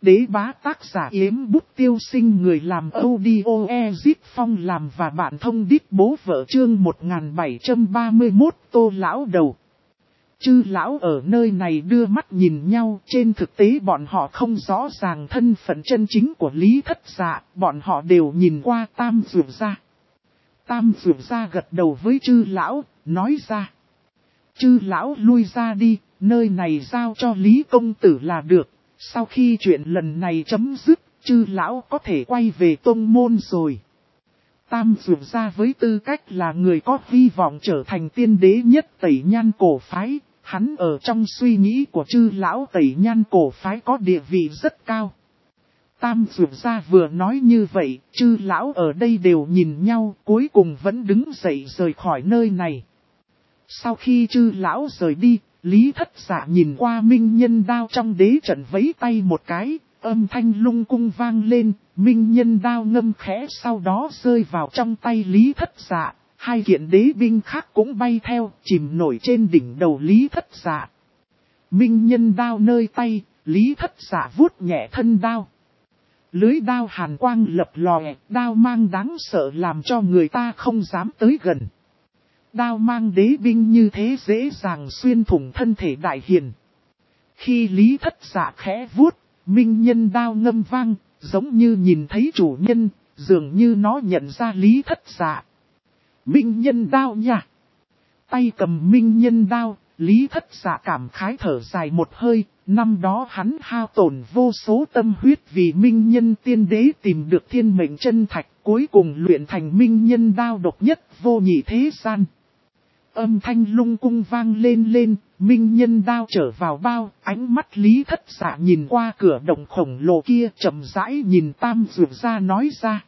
Đế bá tác giả Yếm Bút Tiêu Sinh, người làm audio Ezip Phong làm và bạn thông đít bố vợ, chương 1731 Tô lão đầu. Chư lão ở nơi này đưa mắt nhìn nhau, trên thực tế bọn họ không rõ ràng thân phận chân chính của Lý Thất Dạ, bọn họ đều nhìn qua Tam Dược Gia. Tam Dược Gia gật đầu với chư lão, nói ra. Chư lão lui ra đi, nơi này giao cho Lý công tử là được. Sau khi chuyện lần này chấm dứt, chư lão có thể quay về tông môn rồi. Tam Dược Gia với tư cách là người có hy vọng trở thành tiên đế nhất Tẩy Nhan cổ phái, hắn ở trong suy nghĩ của chư lão Tẩy Nhan cổ phái có địa vị rất cao. Tam Dược Gia vừa nói như vậy, chư lão ở đây đều nhìn nhau, cuối cùng vẫn đứng dậy rời khỏi nơi này. Sau khi chư lão rời đi, Lý Thất Dạ nhìn qua minh nhân đao trong đế trận vẫy tay một cái, âm thanh lung cung vang lên, minh nhân đao ngâm khẽ sau đó rơi vào trong tay Lý Thất Dạ, hai kiện đế binh khác cũng bay theo, chìm nổi trên đỉnh đầu Lý Thất Dạ. Minh nhân đao nơi tay, Lý Thất Dạ vuốt nhẹ thân đao. Lưới đao hàn quang lập lòe, đao mang đáng sợ làm cho người ta không dám tới gần. Đao mang đế binh như thế dễ dàng xuyên thủng thân thể đại hiền. Khi Lý Thất Dạ khẽ vuốt, minh nhân đao ngâm vang, giống như nhìn thấy chủ nhân, dường như nó nhận ra Lý Thất Dạ. Minh nhân đao nha! Tay cầm minh nhân đao, Lý Thất Dạ cảm khái thở dài một hơi, năm đó hắn hao tổn vô số tâm huyết vì minh nhân tiên đế tìm được thiên mệnh chân thạch, cuối cùng luyện thành minh nhân đao độc nhất vô nhị thế gian. Âm thanh lung cung vang lên, minh nhân đao trở vào bao, ánh mắt Lý Thất Dạ nhìn qua cửa động khổng lồ kia, chậm rãi nhìn Tam Dược Gia nói ra.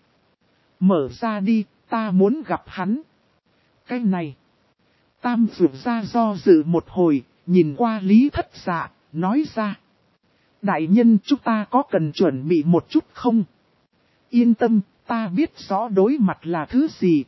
Mở ra đi, ta muốn gặp hắn. Cái này. Tam Dược Gia do dự một hồi, nhìn qua Lý Thất Dạ, nói ra. Đại nhân, chúng ta có cần chuẩn bị một chút không? Yên tâm, ta biết rõ đối mặt là thứ gì.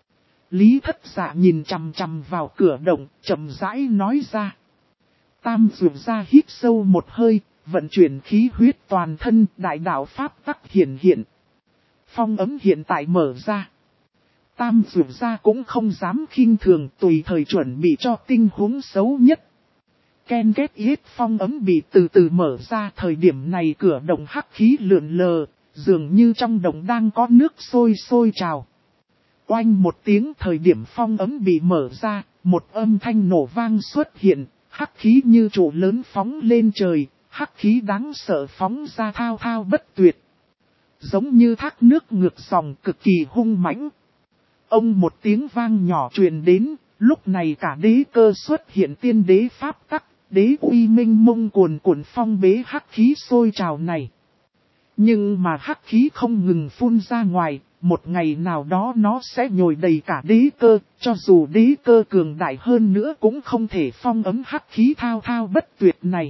Lý Thất Dạ nhìn chằm chằm vào cửa động, chậm rãi nói ra. Tam Dược Gia hít sâu một hơi, vận chuyển khí huyết toàn thân, đại đạo pháp tắc hiện. Phong ấm hiện tại mở ra. Tam Dược Gia cũng không dám khinh thường, tùy thời chuẩn bị cho tình huống xấu nhất. Ken kết yết phong ấm bị từ từ mở ra, thời điểm này cửa động hắc khí lượn lờ, dường như trong động đang có nước sôi trào. Oanh một tiếng, thời điểm phong ấm bị mở ra, một âm thanh nổ vang xuất hiện, hắc khí như trụ lớn phóng lên trời, hắc khí đáng sợ phóng ra thao thao bất tuyệt. Giống như thác nước ngược dòng cực kỳ hung mãnh. Ông một tiếng vang nhỏ truyền đến, lúc này cả đế cơ xuất hiện tiên đế pháp tắc, đế uy minh mông cuồn phong bế hắc khí sôi trào này. Nhưng mà hắc khí không ngừng phun ra ngoài, một ngày nào đó nó sẽ nhồi đầy cả đế cơ, cho dù đế cơ cường đại hơn nữa cũng không thể phong ấm hắc khí thao thao bất tuyệt này.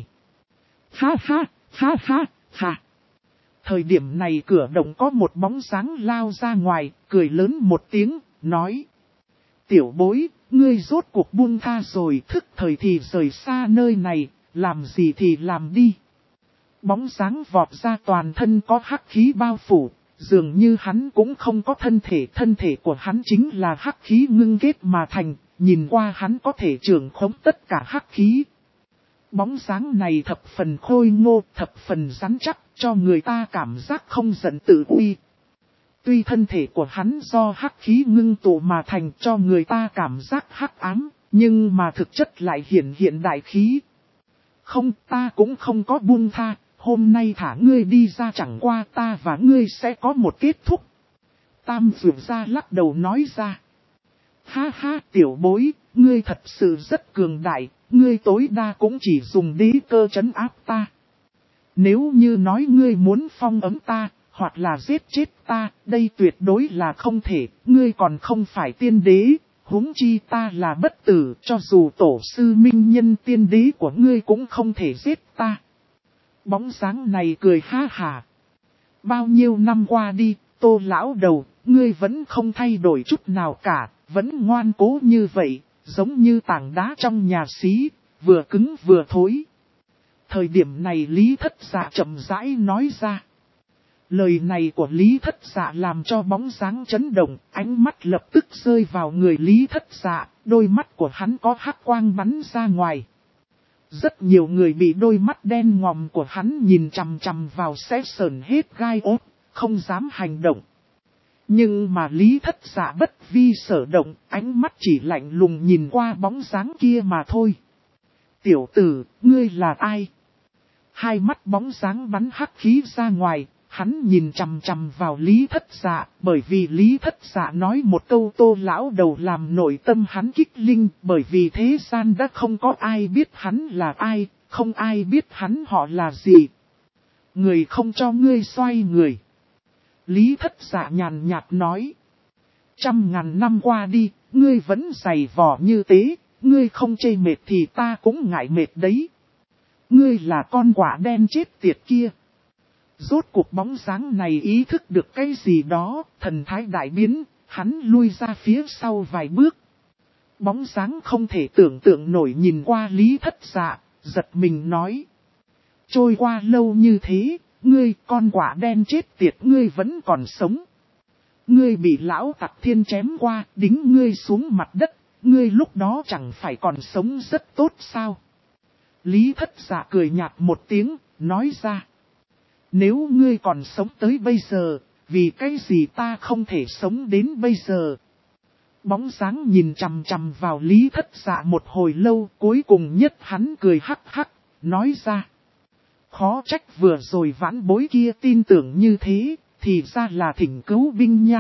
Ha. Thời điểm này cửa động có một bóng dáng lao ra ngoài, cười lớn một tiếng, nói. Tiểu bối, ngươi rốt cuộc buông tha rồi, thức thời thì rời xa nơi này, làm gì thì làm đi. Bóng dáng vọt ra, toàn thân có hắc khí bao phủ, dường như hắn cũng không có thân thể của hắn chính là hắc khí ngưng kết mà thành, nhìn qua hắn có thể trưởng khống tất cả hắc khí. Bóng dáng này thập phần khôi ngô, thập phần rắn chắc, cho người ta cảm giác không giận tự uy. Tuy thân thể của hắn do hắc khí ngưng tụ mà thành, cho người ta cảm giác hắc ám, nhưng mà thực chất lại hiện đại khí. Không, ta cũng không có buông tha, hôm nay thả ngươi đi ra chẳng qua ta và ngươi sẽ có một kết thúc. Tam Dược Gia lắc đầu nói ra. Ha, tiểu bối, ngươi thật sự rất cường đại, ngươi tối đa cũng chỉ dùng đế cơ trấn áp ta. Nếu như nói ngươi muốn phong ấm ta, hoặc là giết chết ta, đây tuyệt đối là không thể, ngươi còn không phải tiên đế, huống chi ta là bất tử, cho dù tổ sư minh nhân tiên đế của ngươi cũng không thể giết ta. Bóng dáng này cười ha hà. Bao nhiêu năm qua đi, Tô lão đầu, ngươi vẫn không thay đổi chút nào cả, vẫn ngoan cố như vậy, giống như tảng đá trong nhà xí, vừa cứng vừa thối. Thời điểm này Lý Thất Dạ chậm rãi nói ra. Lời này của Lý Thất Dạ làm cho bóng dáng chấn động, ánh mắt lập tức rơi vào người Lý Thất Dạ, đôi mắt của hắn có hắc quang bắn ra ngoài. Rất nhiều người bị đôi mắt đen ngòm của hắn nhìn chằm chằm vào sẽ sởn hết gai ốt, không dám hành động. Nhưng mà Lý Thất Dạ bất vi sở động, ánh mắt chỉ lạnh lùng nhìn qua bóng dáng kia mà thôi. Tiểu tử, ngươi là ai? Hai mắt bóng dáng bắn hắc khí ra ngoài, hắn nhìn chằm chằm vào Lý Thất Dạ, bởi vì Lý Thất Dạ nói một câu Tô lão đầu làm nội tâm hắn kích linh, bởi vì thế gian đã không có ai biết hắn là ai, không ai biết hắn họ là gì. Người không cho ngươi xoay người. Lý Thất Dạ nhàn nhạt nói. 100.000 năm qua đi, ngươi vẫn dày vò như thế, ngươi không chê mệt thì ta cũng ngại mệt đấy. Ngươi là con quả đen chết tiệt kia. Rốt cuộc bóng dáng này ý thức được cái gì đó, thần thái đại biến, hắn lui ra phía sau vài bước. Bóng dáng không thể tưởng tượng nổi nhìn qua Lý Thất Dạ, giật mình nói. Trôi qua lâu như thế, ngươi con quả đen chết tiệt ngươi vẫn còn sống. Ngươi bị lão tặc thiên chém qua, đính ngươi xuống mặt đất, ngươi lúc đó chẳng phải còn sống rất tốt sao? Lý Thất Dạ cười nhạt một tiếng, nói ra. Nếu ngươi còn sống tới bây giờ, vì cái gì ta không thể sống đến bây giờ? Bóng dáng nhìn chằm chằm vào Lý Thất Dạ một hồi lâu, cuối cùng nhất hắn cười hắc hắc, nói ra. Khó trách vừa rồi vãn bối kia tin tưởng như thế, thì ra là thỉnh cứu binh nha.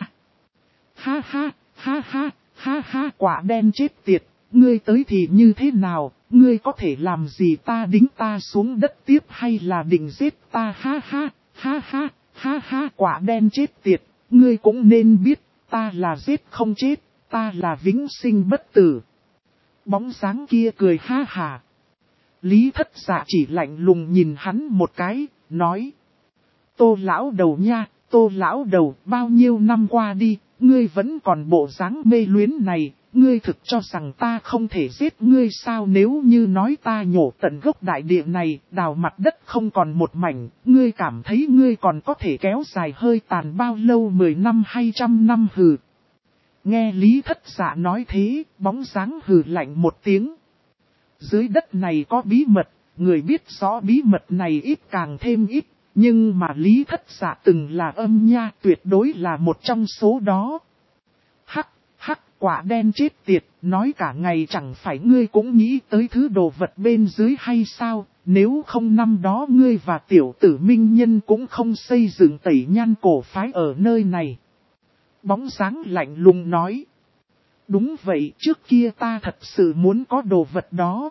Ha ha, ha ha, ha ha, quả đen chết tiệt, ngươi tới thì như thế nào, ngươi có thể làm gì ta đính ta xuống đất tiếp hay là định giết ta ha ha, ha ha, ha ha, quả đen chết tiệt, ngươi cũng nên biết, ta là giết không chết, ta là vĩnh sinh bất tử. Bóng dáng kia cười ha hà. Lý Thất Dạ chỉ lạnh lùng nhìn hắn một cái, nói. Tô lão đầu nha, Tô lão đầu, bao nhiêu năm qua đi, ngươi vẫn còn bộ dáng mê luyến này, ngươi thực cho rằng ta không thể giết ngươi sao? Nếu như nói ta nhổ tận gốc đại địa này, đào mặt đất không còn một mảnh, ngươi cảm thấy ngươi còn có thể kéo dài hơi tàn bao lâu, 10 năm hay 100 năm hừ. Nghe Lý Thất Dạ nói thế, bóng dáng hừ lạnh một tiếng. Dưới đất này có bí mật, người biết rõ bí mật này ít càng thêm ít, nhưng mà Lý Thất Dạ từng là âm nha, tuyệt đối là một trong số đó. Hắc, hắc, quả đen chết tiệt, nói cả ngày chẳng phải ngươi cũng nghĩ tới thứ đồ vật bên dưới hay sao, nếu không năm đó ngươi và tiểu tử Minh Nhân cũng không xây dựng Tẩy Nhan cổ phái ở nơi này. Bóng dáng lạnh lùng nói. Đúng vậy, trước kia ta thật sự muốn có đồ vật đó.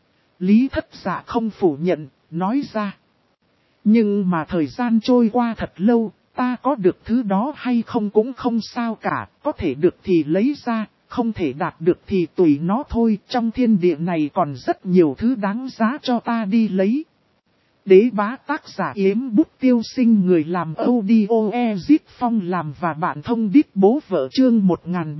Lý Thất Dạ không phủ nhận, nói ra. Nhưng mà thời gian trôi qua thật lâu, ta có được thứ đó hay không cũng không sao cả, có thể được thì lấy ra, không thể đạt được thì tùy nó thôi, trong thiên địa này còn rất nhiều thứ đáng giá cho ta đi lấy. Đế bá tác giả Yếm Bút Tiêu Sinh, người làm audio Ezit Phong làm và bạn thông đít bố vợ, chương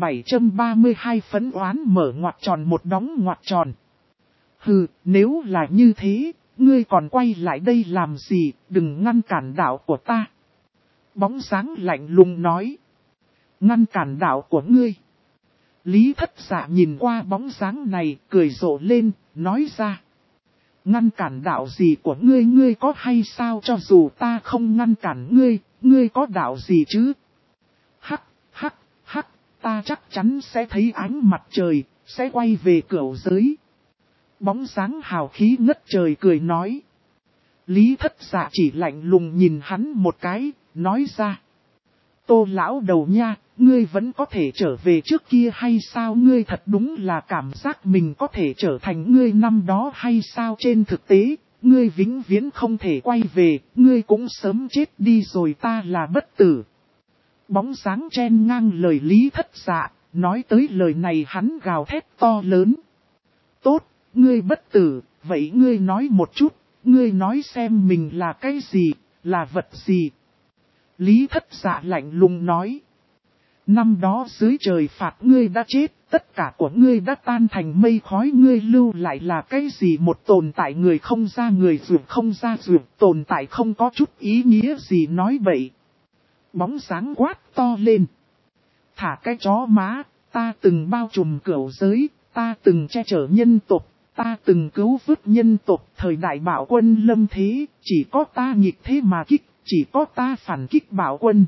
1732 phấn oán mở ngoặc tròn một đóng ngoặc tròn. Hừ, nếu là như thế, ngươi còn quay lại đây làm gì, đừng ngăn cản đạo của ta. Bóng dáng lạnh lùng nói. Ngăn cản đạo của ngươi. Lý Thất Dạ nhìn qua bóng dáng này, cười rộ lên, nói ra. Ngăn cản đạo gì của ngươi, ngươi có hay sao? Cho dù ta không ngăn cản ngươi, ngươi có đạo gì chứ? Hắc, hắc, hắc, ta chắc chắn sẽ thấy ánh mặt trời, sẽ quay về cửu giới. Bóng dáng hào khí ngất trời cười nói. Lý Thất Dạ chỉ lạnh lùng nhìn hắn một cái, nói ra. Tô lão đầu nha, ngươi vẫn có thể trở về trước kia hay sao? Ngươi thật đúng là cảm giác mình có thể trở thành ngươi năm đó hay sao? Trên thực tế, ngươi vĩnh viễn không thể quay về, ngươi cũng sớm chết đi rồi, ta là bất tử. Bóng dáng chen ngang lời Lý Thất Dạ, nói tới lời này hắn gào thét to lớn. Tốt, ngươi bất tử, vậy ngươi nói một chút, ngươi nói xem mình là cái gì, là vật gì? Lý Thất Dạ lạnh lùng nói. Năm đó dưới trời phạt ngươi đã chết, tất cả của ngươi đã tan thành mây khói, ngươi lưu lại là cái gì? Một tồn tại người không ra người, ruột không ra ruột, tồn tại không có chút ý nghĩa gì, nói bậy. Bóng dáng quát to lên. Thả cái chó má, ta từng bao trùm cửu giới, ta từng che chở nhân tộc, ta từng cứu vớt nhân tộc. Thời đại Bảo Quân lâm thế, chỉ có ta nghịch thế mà kích, chỉ có ta phản kích Bảo Quân.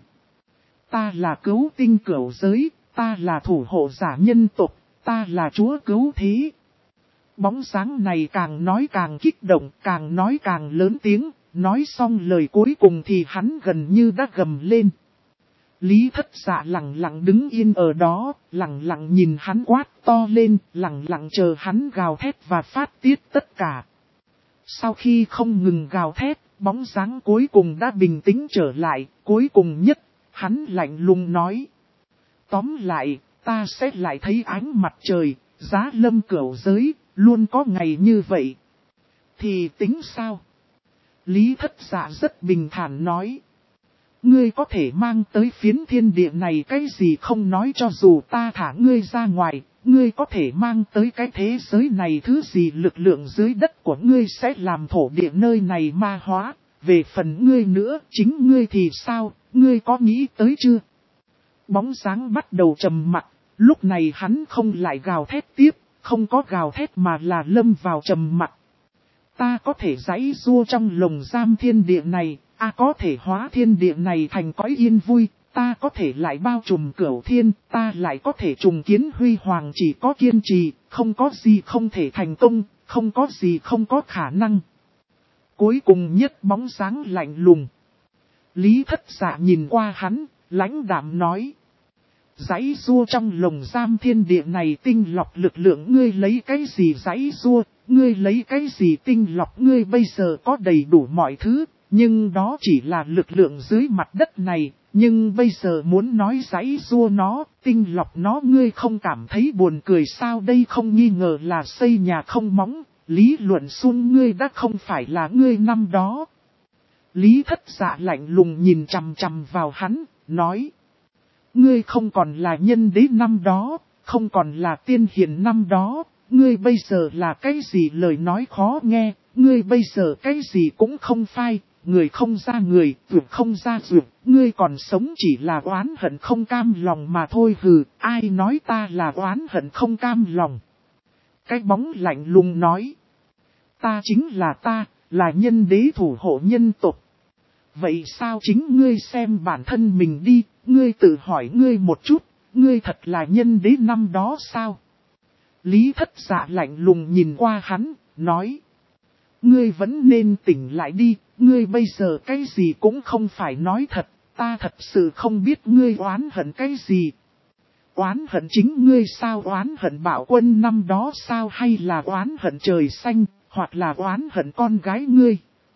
Ta là cứu tinh cửu giới, ta là thủ hộ giả nhân tộc, ta là chúa cứu thế. Bóng dáng này càng nói càng kích động, càng nói càng lớn tiếng, nói xong lời cuối cùng thì hắn gần như đã gầm lên. Lý Thất Dạ lặng lặng đứng yên ở đó, lặng lặng nhìn hắn quát to lên, lặng lặng chờ hắn gào thét và phát tiết tất cả. Sau khi không ngừng gào thét, bóng dáng cuối cùng đã bình tĩnh trở lại, cuối cùng nhất, hắn lạnh lùng nói. Tóm lại, ta sẽ lại thấy ánh mặt trời, giá lâm cửu giới, luôn có ngày như vậy. Thì tính sao? Lý Thất Dạ rất bình thản nói. Ngươi có thể mang tới phiến thiên địa này cái gì không nói, cho dù ta thả ngươi ra ngoài, ngươi có thể mang tới cái thế giới này thứ gì, lực lượng dưới đất của ngươi sẽ làm thổ địa nơi này ma hóa. Về phần ngươi nữa, chính ngươi thì sao, ngươi có nghĩ tới chưa? Bóng dáng bắt đầu trầm mặc, lúc này hắn không lại gào thét tiếp, không có gào thét mà là lâm vào trầm mặc. Ta có thể giãy giụa trong lồng giam thiên địa này, có thể hóa thiên địa này thành cõi yên vui, ta có thể lại bao trùm cửu thiên, ta lại có thể trùng kiến huy hoàng, chỉ có kiên trì, không có gì không thể thành công, không có gì không có khả năng. Cuối cùng nhất bóng dáng lạnh lùng. Lý Thất Dạ nhìn qua hắn, lãnh đạm nói. Giãy giụa trong lồng giam thiên địa này tinh lọc lực lượng, ngươi lấy cái gì giãy giụa, ngươi lấy cái gì tinh lọc, ngươi bây giờ có đầy đủ mọi thứ, nhưng đó chỉ là lực lượng dưới mặt đất này, nhưng bây giờ muốn nói giãy giụa nó, tinh lọc nó, ngươi không cảm thấy buồn cười sao? Đây không nghi ngờ là xây nhà không móng, lý luận xuân ngươi đã không phải là ngươi năm đó. Lý Thất Dạ lạnh lùng nhìn chằm chằm vào hắn, nói. Ngươi không còn là nhân đế năm đó, không còn là tiên hiền năm đó, ngươi bây giờ là cái gì? Lời nói khó nghe, ngươi bây giờ cái gì cũng không phai, người không ra người, ruột không ra ruột, ngươi còn sống chỉ là oán hận không cam lòng mà thôi. Hừ, ai nói ta là oán hận không cam lòng? Cái bóng lạnh lùng nói. Ta chính là ta, là nhân đế thủ hộ nhân tộc. Vậy sao chính ngươi xem bản thân mình đi, ngươi tự hỏi ngươi một chút, ngươi thật là nhân đế năm đó sao? Lý Thất Dạ lạnh lùng nhìn qua hắn, nói. Ngươi vẫn nên tỉnh lại đi, ngươi bây giờ cái gì cũng không phải nói thật, ta thật sự không biết ngươi oán hận cái gì. Oán hận chính ngươi sao? Oán hận Bảo Quân năm đó sao? Hay là oán hận trời xanh, hoặc là oán hận con gái ngươi?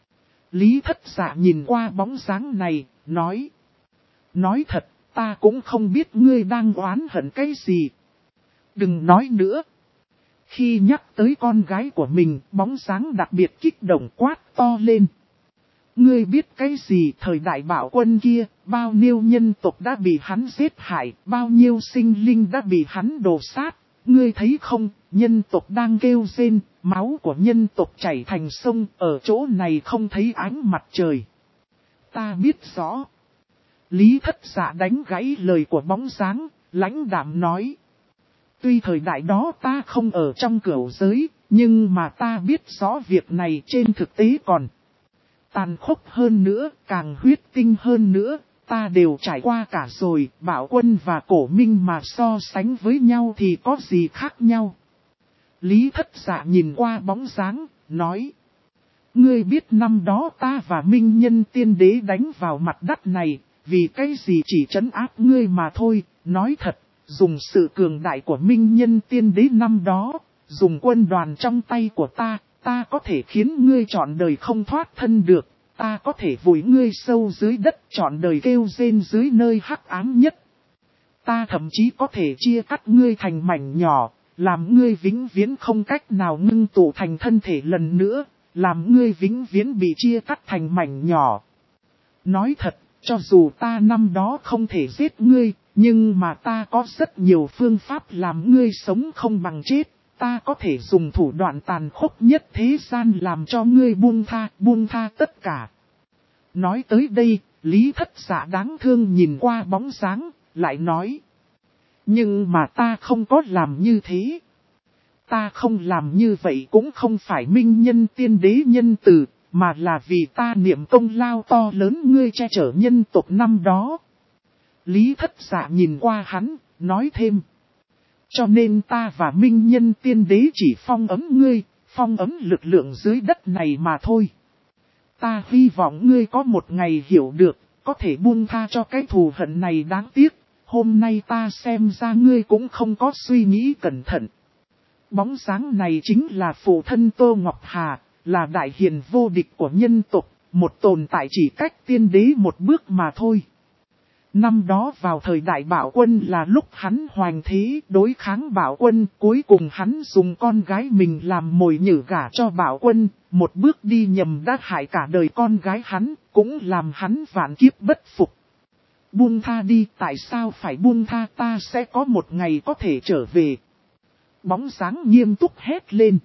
Lý Thất Dạ nhìn qua bóng dáng này, nói. Nói thật, ta cũng không biết ngươi đang oán hận cái gì. Đừng nói nữa. Khi nhắc tới con gái của mình, bóng dáng đặc biệt kích động quát to lên. Ngươi biết cái gì? Thời đại Bảo Quân kia, bao nhiêu nhân tộc đã bị hắn giết hại, bao nhiêu sinh linh đã bị hắn đổ sát. Ngươi thấy không, nhân tộc đang kêu rên, máu của nhân tộc chảy thành sông, ở chỗ này không thấy ánh mặt trời. Ta biết rõ. Lý Thất Dạ đánh gãy lời của bóng dáng, lãnh đạm nói. Tuy thời đại đó ta không ở trong cửu giới, nhưng mà ta biết rõ việc này trên thực tế còn tàn khốc hơn nữa, càng huyết tinh hơn nữa, ta đều trải qua cả rồi. Bảo Quân và Cổ Minh mà so sánh với nhau thì có gì khác nhau? Lý Thất Dạ nhìn qua bóng dáng, nói. Ngươi biết năm đó ta và Minh Nhân Tiên Đế đánh vào mặt đất này, vì cái gì? Chỉ trấn áp ngươi mà thôi. Nói thật, dùng sự cường đại của Minh Nhân Tiên Đế năm đó, dùng quân đoàn trong tay của ta có thể khiến ngươi trọn đời không thoát thân được. Ta có thể vùi ngươi sâu dưới đất, trọn đời kêu rên dưới nơi hắc ám nhất. Ta thậm chí có thể chia cắt ngươi thành mảnh nhỏ, làm ngươi vĩnh viễn không cách nào ngưng tụ thành thân thể lần nữa, làm ngươi vĩnh viễn bị chia cắt thành mảnh nhỏ. Nói thật, cho dù ta năm đó không thể giết ngươi, Nhưng mà ta có rất nhiều phương pháp làm ngươi sống không bằng chết. Ta có thể dùng thủ đoạn tàn khốc nhất thế gian làm cho ngươi buông tha tất cả. Nói tới đây, Lý Thất Dạ đáng thương nhìn qua bóng dáng, lại nói. Nhưng mà ta không có làm như thế. Ta không làm như vậy cũng không phải minh nhân tiên đế nhân từ, mà là vì ta niệm công lao to lớn ngươi che chở nhân tộc năm đó. Lý Thất Dạ nhìn qua hắn, nói thêm. Cho nên ta và minh nhân tiên đế chỉ phong ấm ngươi, phong ấm lực lượng dưới đất này mà thôi. Ta hy vọng ngươi có một ngày hiểu được, có thể buông tha cho cái thù hận này đáng tiếc. Hôm nay ta xem ra ngươi cũng không có suy nghĩ cẩn thận. Bóng dáng này chính là phụ thân Tô Ngọc Hà, là đại hiền vô địch của nhân tộc, một tồn tại chỉ cách tiên đế một bước mà thôi. Năm đó vào thời đại Bảo Quân là lúc hắn hoành thế đối kháng Bảo Quân, cuối cùng hắn dùng con gái mình làm mồi nhử gả cho Bảo Quân, một bước đi nhầm đã hại cả đời con gái hắn, cũng làm hắn vạn kiếp bất phục. Buông tha đi, tại sao phải buông tha, ta sẽ có một ngày có thể trở về. Bóng dáng nghiêm túc hét lên.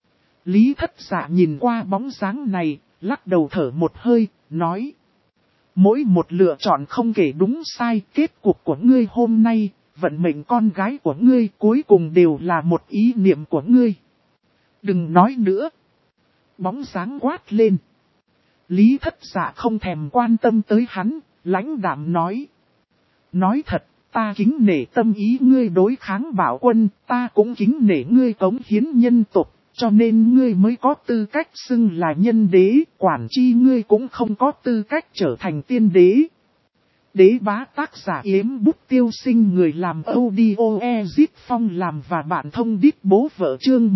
Lý Thất Dạ nhìn qua bóng dáng này, lắc đầu thở một hơi, nói. Mỗi một lựa chọn không kể đúng sai, kết cục của ngươi hôm nay, vận mệnh con gái của ngươi cuối cùng đều là một ý niệm của ngươi. Đừng nói nữa. Bóng dáng quát lên. Lý Thất Dạ không thèm quan tâm tới hắn, lãnh đạm nói. Nói thật, ta kính nể tâm ý ngươi đối kháng Bảo Quân, ta cũng kính nể ngươi cống hiến nhân tộc, cho nên ngươi mới có tư cách xưng là nhân đế, quản chi ngươi cũng không có tư cách trở thành tiên đế. Đế bá tác giả Yếm Bút Tiêu Sinh, người làm audio Ezip Phong làm và bạn thông đít bố vợ chương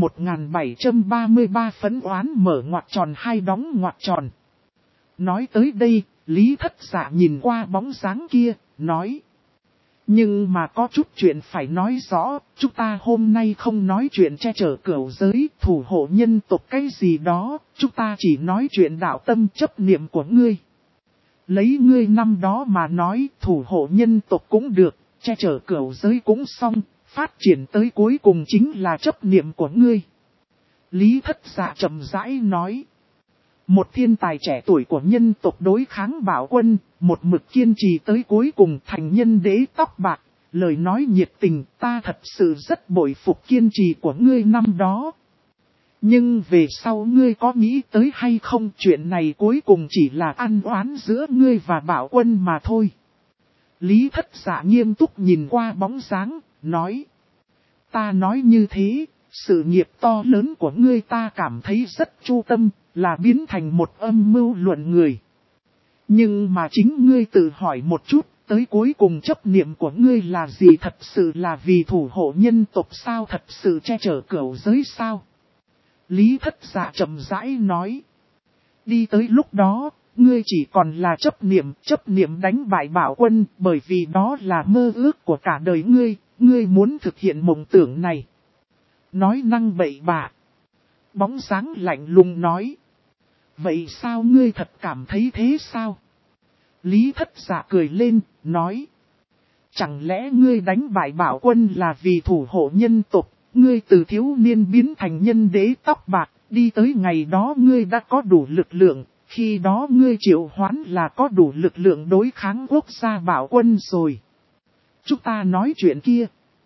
1733 phấn oán mở ngoặc tròn hai đóng ngoặc tròn. Nói tới đây, Lý Thất Dạ nhìn qua bóng dáng kia, nói. Nhưng mà có chút chuyện phải nói rõ, chúng ta hôm nay không nói chuyện che chở cửu giới, thủ hộ nhân tộc cái gì đó, chúng ta chỉ nói chuyện đạo tâm chấp niệm của ngươi. Lấy ngươi năm đó mà nói, thủ hộ nhân tộc cũng được, che chở cửu giới cũng xong, phát triển tới cuối cùng chính là chấp niệm của ngươi. Lý Thất Dạ chậm rãi nói. Một thiên tài trẻ tuổi của nhân tộc đối kháng Bảo Quân, một mực kiên trì tới cuối cùng thành nhân đế tóc bạc, lời nói nhiệt tình, ta thật sự rất bội phục kiên trì của ngươi năm đó. Nhưng về sau ngươi có nghĩ tới hay không, chuyện này cuối cùng chỉ là ăn oán giữa ngươi và Bảo Quân mà thôi. Lý Thất Dạ nghiêm túc nhìn qua bóng dáng, nói. Ta nói như thế, sự nghiệp to lớn của ngươi ta cảm thấy rất chu tâm, là biến thành một âm mưu luận người. Nhưng mà chính ngươi tự hỏi một chút, tới cuối cùng chấp niệm của ngươi là gì, thật sự là vì thủ hộ nhân tộc sao, thật sự che chở cửu giới sao? Lý Thất Dạ chậm rãi nói. Đi tới lúc đó, ngươi chỉ còn là chấp niệm đánh bại Bảo Quân, bởi vì đó là mơ ước của cả đời ngươi muốn thực hiện mộng tưởng này. Nói năng bậy bạ. Bóng dáng lạnh lùng nói. Vậy sao ngươi thật cảm thấy thế sao? Lý Thất Dạ cười lên, nói. Chẳng lẽ ngươi đánh bại Bảo Quân là vì thủ hộ nhân tộc, ngươi từ thiếu niên biến thành nhân đế tóc bạc, đi tới ngày đó ngươi đã có đủ lực lượng, khi đó ngươi triệu hoán là có đủ lực lượng đối kháng quốc gia Bảo Quân rồi. Chúng ta nói chuyện kia.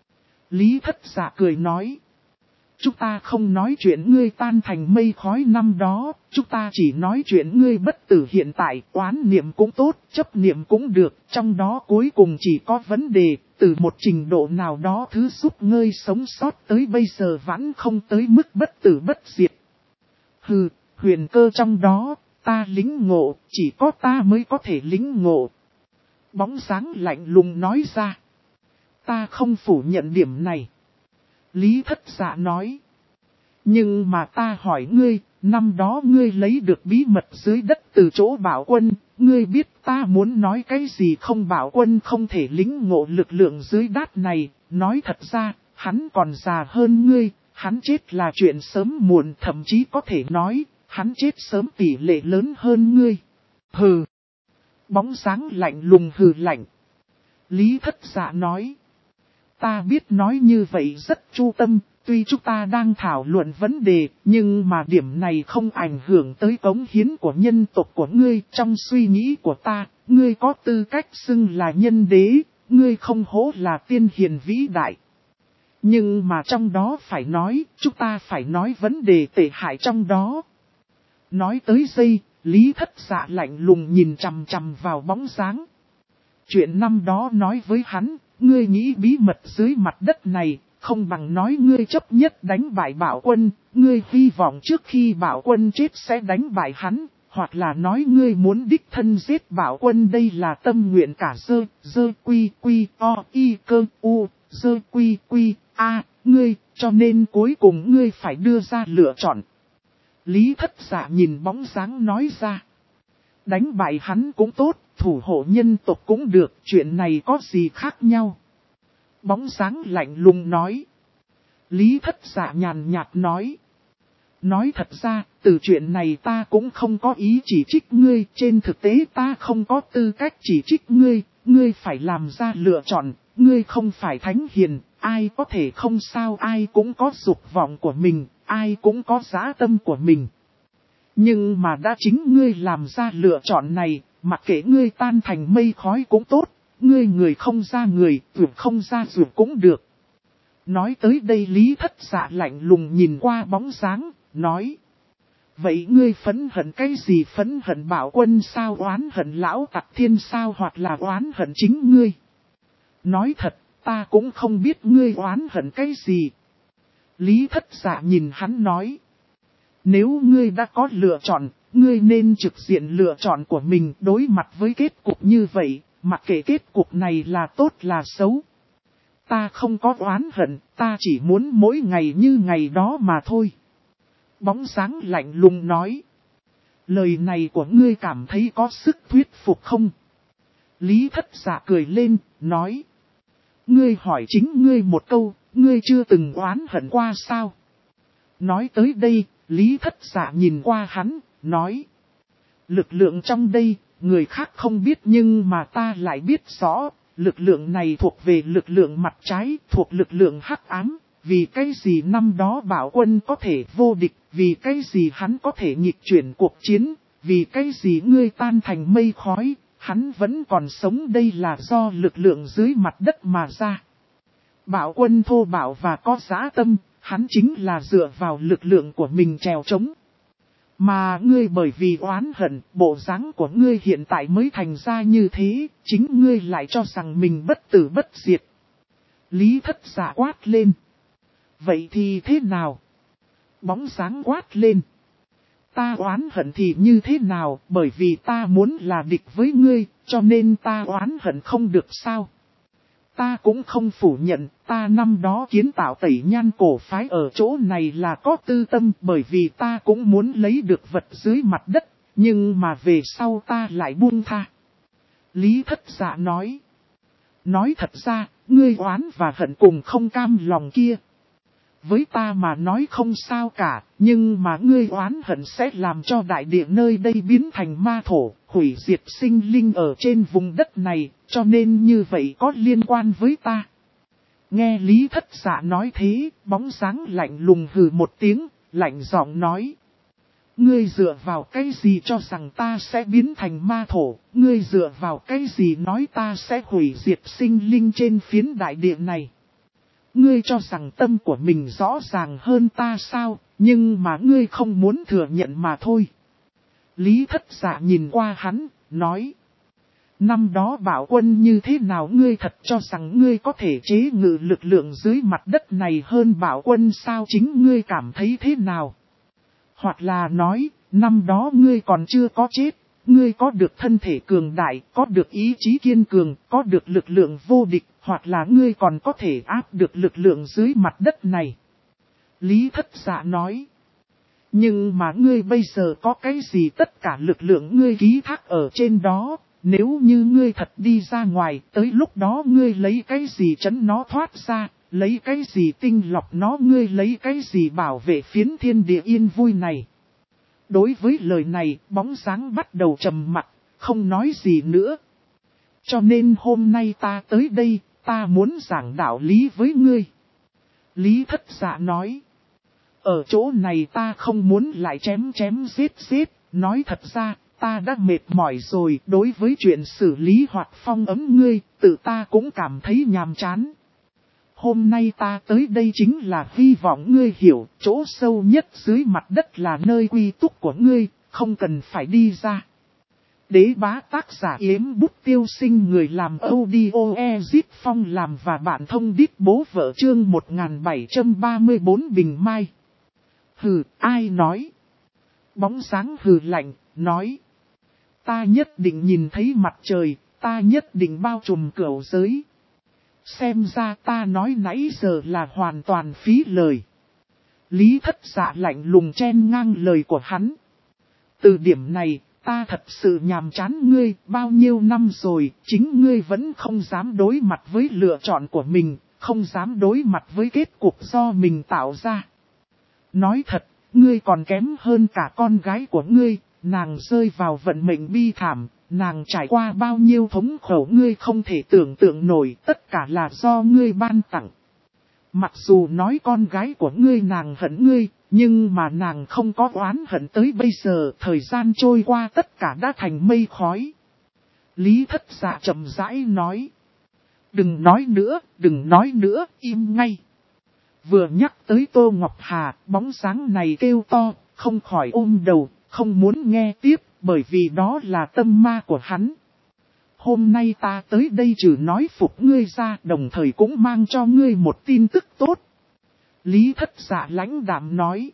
Lý Thất Dạ cười nói. Chúng ta không nói chuyện ngươi tan thành mây khói năm đó, chúng ta chỉ nói chuyện ngươi bất tử hiện tại, oán niệm cũng tốt, chấp niệm cũng được, trong đó cuối cùng chỉ có vấn đề, từ một trình độ nào đó thứ giúp ngươi sống sót tới bây giờ vẫn không tới mức bất tử bất diệt. Hừ, huyền cơ trong đó, ta lính ngộ, chỉ có ta mới có thể lính ngộ. Bóng dáng lạnh lùng nói ra. Ta không phủ nhận điểm này. Lý Thất Dạ nói. Nhưng mà ta hỏi ngươi, năm đó ngươi lấy được bí mật dưới đất từ chỗ Bảo Quân, ngươi biết ta muốn nói cái gì không? Bảo Quân không thể lĩnh ngộ lực lượng dưới đất này, nói thật ra, hắn còn già hơn ngươi, hắn chết là chuyện sớm muộn, thậm chí có thể nói, hắn chết sớm tỷ lệ lớn hơn ngươi. Hừ. Bóng dáng lạnh lùng hừ lạnh. Lý Thất Dạ nói. Ta biết nói như vậy rất chu tâm, tuy chúng ta đang thảo luận vấn đề, nhưng mà điểm này không ảnh hưởng tới cống hiến của nhân tộc của ngươi. Trong suy nghĩ của ta, ngươi có tư cách xưng là nhân đế, ngươi không hổ là tiên hiền vĩ đại. Nhưng mà trong đó phải nói, chúng ta phải nói vấn đề tệ hại trong đó. Nói tới đây, Lý Thất Dạ lạnh lùng nhìn chằm chằm vào bóng dáng. Chuyện năm đó nói với hắn, ngươi nghĩ bí mật dưới mặt đất này, không bằng nói ngươi chấp nhất đánh bại Bảo Quân, ngươi hy vọng trước khi Bảo Quân chết sẽ đánh bại hắn, hoặc là nói ngươi muốn đích thân giết Bảo Quân, đây là tâm nguyện cả dơ quy quy o y cơ u, dơ quy quy a, ngươi, cho nên cuối cùng ngươi phải đưa ra lựa chọn. Lý Thất Dạ nhìn bóng dáng nói ra. Đánh bại hắn cũng tốt, thủ hộ nhân tộc cũng được, chuyện này có gì khác nhau. Bóng dáng lạnh lùng nói. Lý Thất Dạ nhàn nhạt nói. Nói thật ra, từ chuyện này ta cũng không có ý chỉ trích ngươi, trên thực tế ta không có tư cách chỉ trích ngươi, ngươi phải làm ra lựa chọn, ngươi không phải thánh hiền, ai có thể không sao, ai cũng có dục vọng của mình, ai cũng có dã tâm của mình. Nhưng mà đã chính ngươi làm ra lựa chọn này, mặc kệ ngươi tan thành mây khói cũng tốt, ngươi người không ra người, ruột không ra ruột cũng được. Nói tới đây Lý Thất Dạ lạnh lùng nhìn qua bóng dáng, nói. Vậy ngươi phẫn hận cái gì, phẫn hận Bảo Quân sao, oán hận lão tặc thiên sao, hoặc là oán hận chính ngươi? Nói thật, ta cũng không biết ngươi oán hận cái gì. Lý Thất Dạ nhìn hắn nói. Nếu ngươi đã có lựa chọn, ngươi nên trực diện lựa chọn của mình, đối mặt với kết cục như vậy, mặc kệ kết cục này là tốt là xấu. Ta không có oán hận, ta chỉ muốn mỗi ngày như ngày đó mà thôi. Bóng sáng lạnh lùng nói. Lời này của ngươi cảm thấy có sức thuyết phục không? Lý Thất Dạ cười lên, nói. Ngươi hỏi chính ngươi một câu, ngươi chưa từng oán hận qua sao? Nói tới đây, Lý Thất Dạ nhìn qua hắn, nói. Lực lượng trong đây, người khác không biết nhưng mà ta lại biết rõ, lực lượng này thuộc về lực lượng mặt trái, thuộc lực lượng hắc ám. Vì cái gì năm đó Bảo Quân có thể vô địch, vì cái gì hắn có thể nghịch chuyển cuộc chiến, vì cái gì ngươi tan thành mây khói, hắn vẫn còn sống, đây là do lực lượng dưới mặt đất mà ra. Bảo Quân thô bạo và có dã tâm, hắn chính là dựa vào lực lượng của mình trèo trống. Mà ngươi bởi vì oán hận, bộ dáng của ngươi hiện tại mới thành ra như thế, chính ngươi lại cho rằng mình bất tử bất diệt. Lý Thất Dạ quát lên. Vậy thì thế nào? Bóng dáng quát lên. Ta oán hận thì như thế nào, bởi vì ta muốn là địch với ngươi, cho nên ta oán hận không được sao? Ta cũng không phủ nhận, ta năm đó kiến tạo Tẩy Nhan cổ phái ở chỗ này là có tư tâm, bởi vì ta cũng muốn lấy được vật dưới mặt đất, nhưng mà về sau ta lại buông tha. Lý Thất Dạ nói. Nói thật ra, ngươi oán và hận cùng không cam lòng kia. Với ta mà nói không sao cả, nhưng mà ngươi oán hận sẽ làm cho đại địa nơi đây biến thành ma thổ, hủy diệt sinh linh ở trên vùng đất này, cho nên như vậy có liên quan với ta. Nghe Lý Thất Dạ nói thế, bóng dáng lạnh lùng hừ một tiếng, lạnh giọng nói. Ngươi dựa vào cái gì cho rằng ta sẽ biến thành ma thổ, ngươi dựa vào cái gì nói ta sẽ hủy diệt sinh linh trên phiến đại địa này. Ngươi cho rằng tâm của mình rõ ràng hơn ta sao, nhưng mà ngươi không muốn thừa nhận mà thôi. Lý Thất Dạ nhìn qua hắn, nói. Năm đó Bảo Quân như thế nào, ngươi thật cho rằng ngươi có thể chế ngự lực lượng dưới mặt đất này hơn Bảo Quân sao, chính ngươi cảm thấy thế nào? Hoặc là nói, năm đó ngươi còn chưa có chết, ngươi có được thân thể cường đại, có được ý chí kiên cường, có được lực lượng vô địch, hoặc là ngươi còn có thể áp được lực lượng dưới mặt đất này. Lý Thất Dạ nói. Nhưng mà ngươi bây giờ có cái gì, tất cả lực lượng ngươi ký thác ở trên đó, nếu như ngươi thật đi ra ngoài, tới lúc đó ngươi lấy cái gì trấn nó thoát ra, lấy cái gì tinh lọc nó, ngươi lấy cái gì bảo vệ phiến thiên địa yên vui này. Đối với lời này, bóng dáng bắt đầu trầm mặc, không nói gì nữa. Cho nên hôm nay ta tới đây, ta muốn giảng đạo lý với ngươi. Lý Thất Dạ nói. Ở chỗ này ta không muốn lại chém giết, nói thật ra, ta đã mệt mỏi rồi, đối với chuyện xử lý hoặc phong ấm ngươi, tự ta cũng cảm thấy nhàm chán. Hôm nay ta tới đây chính là hy vọng ngươi hiểu, chỗ sâu nhất dưới mặt đất là nơi quy túc của ngươi, không cần phải đi ra. Đế bá tác giả Yếm Bút Tiêu Sinh, người làm audio Ezip Phong làm và bạn thông đít bố vợ, chương 1734 Bình Mai. Hừ, ai nói? Bóng sáng hừ lạnh, nói. Ta nhất định nhìn thấy mặt trời, ta nhất định bao trùm cửu giới. Xem ra ta nói nãy giờ là hoàn toàn phí lời. Lý Thất Dạ lạnh lùng chen ngang lời của hắn. Từ điểm này, ta thật sự nhàm chán ngươi, bao nhiêu năm rồi, chính ngươi vẫn không dám đối mặt với lựa chọn của mình, không dám đối mặt với kết cục do mình tạo ra. Nói thật, ngươi còn kém hơn cả con gái của ngươi, nàng rơi vào vận mệnh bi thảm, nàng trải qua bao nhiêu thống khổ ngươi không thể tưởng tượng nổi, tất cả là do ngươi ban tặng. Mặc dù nói con gái của ngươi nàng hận ngươi, nhưng mà nàng không có oán hận tới bây giờ, thời gian trôi qua tất cả đã thành mây khói. Lý Thất Dạ chậm rãi nói. Đừng nói nữa, im ngay. Vừa nhắc tới Tô Ngọc Hà, bóng dáng này kêu to, không khỏi ôm đầu, không muốn nghe tiếp, bởi vì đó là tâm ma của hắn. Hôm nay ta tới đây trừ nói phục ngươi ra, đồng thời cũng mang cho ngươi một tin tức tốt. Lý Thất Dạ lãnh đạm nói.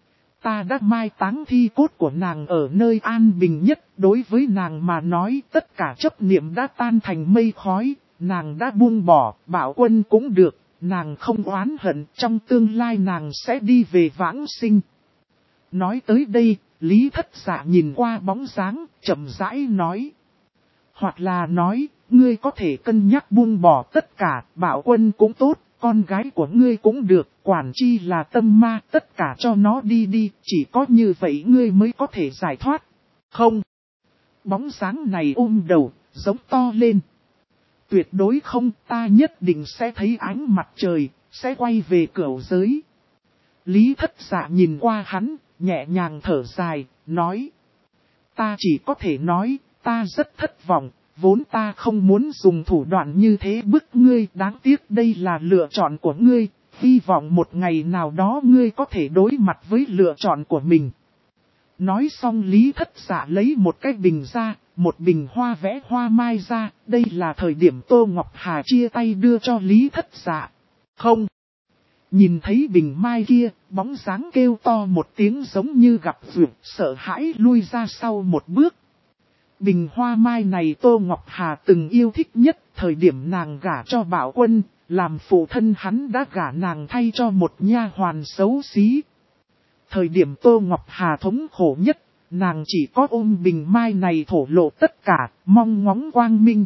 Ta đã mai táng thi cốt của nàng ở nơi an bình nhất, đối với nàng mà nói tất cả chấp niệm đã tan thành mây khói, nàng đã buông bỏ, Bảo Quân cũng được, nàng không oán hận, trong tương lai nàng sẽ đi về vãng sinh. Nói tới đây, Lý Thất Dạ nhìn qua bóng dáng, chậm rãi nói. Hoặc là nói, ngươi có thể cân nhắc buông bỏ tất cả, Bảo Quân cũng tốt, con gái của ngươi cũng được, quản chi là tâm ma, tất cả cho nó đi đi, chỉ có như vậy ngươi mới có thể giải thoát. Không. Bóng dáng này ôm đầu, giống to lên. Tuyệt đối không, ta nhất định sẽ thấy ánh mặt trời, sẽ quay về cửu giới. Lý Thất Dạ nhìn qua hắn, nhẹ nhàng thở dài, nói. Ta chỉ có thể nói, ta rất thất vọng, vốn ta không muốn dùng thủ đoạn như thế bức ngươi, đáng tiếc đây là lựa chọn của ngươi, hy vọng một ngày nào đó ngươi có thể đối mặt với lựa chọn của mình. Nói xong Lý Thất Dạ lấy một cái bình ra, một bình hoa vẽ hoa mai ra, đây là thời điểm Tô Ngọc Hà chia tay đưa cho Lý Thất Dạ. Không. Nhìn thấy bình mai kia, bóng dáng kêu to một tiếng giống như gặp vượt, sợ hãi lui ra sau một bước. Bình hoa mai này Tô Ngọc Hà từng yêu thích nhất, thời điểm nàng gả cho Bảo Quân, làm phụ thân hắn đã gả nàng thay cho một nha hoàn xấu xí. Thời điểm Tô Ngọc Hà thống khổ nhất, nàng chỉ có ôm bình mai này thổ lộ tất cả, mong ngóng quang minh.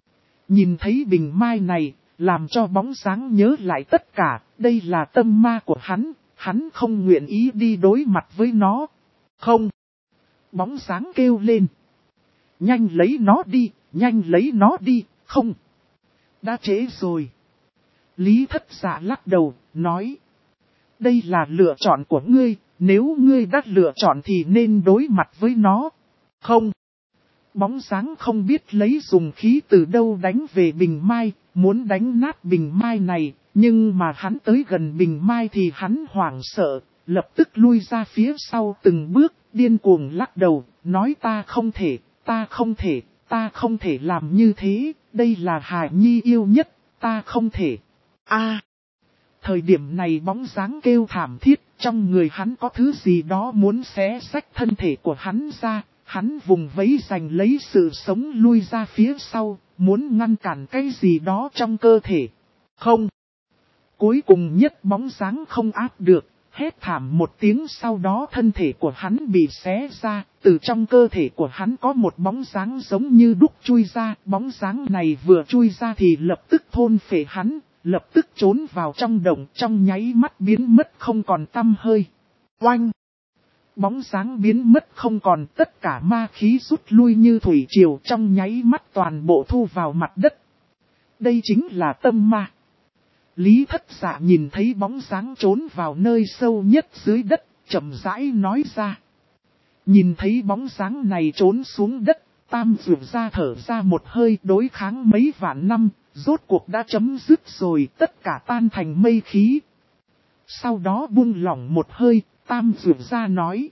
Nhìn thấy bình mai này, làm cho bóng dáng nhớ lại tất cả, đây là tâm ma của hắn không nguyện ý đi đối mặt với nó. Không. Bóng dáng kêu lên. Nhanh lấy nó đi, không. Đã trễ rồi. Lý Thất Dạ lắc đầu, nói. Đây là lựa chọn của ngươi, nếu ngươi đã lựa chọn thì nên đối mặt với nó. Không. Bóng dáng không biết lấy dùng khí từ đâu đánh về bình mai, muốn đánh nát bình mai này, nhưng mà hắn tới gần bình mai thì hắn hoảng sợ, lập tức lui ra phía sau từng bước, điên cuồng lắc đầu, nói ta không thể làm như thế, đây là Hà Nhi yêu nhất, ta không thể. Thời điểm này bóng dáng kêu thảm thiết, trong người hắn có thứ gì đó muốn xé xách thân thể của hắn ra, hắn vùng vẫy giành lấy sự sống lui ra phía sau, muốn ngăn cản cái gì đó trong cơ thể. Không. Cuối cùng nhất bóng dáng không áp được, hét thảm một tiếng, sau đó thân thể của hắn bị xé ra, từ trong cơ thể của hắn có một bóng dáng giống như đúc chui ra, bóng dáng này vừa chui ra thì lập tức thôn phệ hắn, lập tức trốn vào trong động, trong nháy mắt biến mất không còn tăm hơi. Oanh! Bóng dáng biến mất không còn, tất cả ma khí rút lui như thủy triều, trong nháy mắt toàn bộ thu vào mặt đất. Đây chính là tâm ma. Lý Thất Dạ nhìn thấy bóng dáng trốn vào nơi sâu nhất dưới đất, chậm rãi nói ra. Nhìn thấy bóng dáng này trốn xuống đất, Tam Dược ra thở ra một hơi, đối kháng mấy vạn năm, rốt cuộc đã chấm dứt rồi, tất cả tan thành mây khí. Sau đó buông lỏng một hơi, Tam Dược ra nói.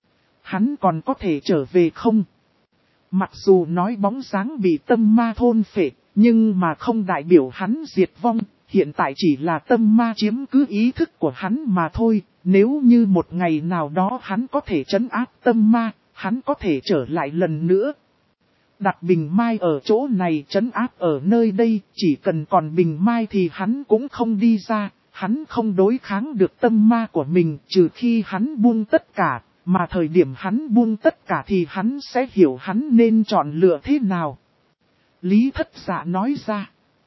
Hắn còn có thể trở về không? Mặc dù nói bóng dáng bị tâm ma thôn phệ, nhưng mà không đại biểu hắn diệt vong, hiện tại chỉ là tâm ma chiếm cứ ý thức của hắn mà thôi. Nếu như một ngày nào đó hắn có thể trấn áp tâm ma, hắn có thể trở lại lần nữa. Đặt bình mai ở chỗ này trấn áp ở nơi đây, chỉ cần còn bình mai thì hắn cũng không đi ra, hắn không đối kháng được tâm ma của mình trừ khi hắn buông tất cả, mà thời điểm hắn buông tất cả thì hắn sẽ hiểu hắn nên chọn lựa thế nào. Lý Thất Dạ nói ra.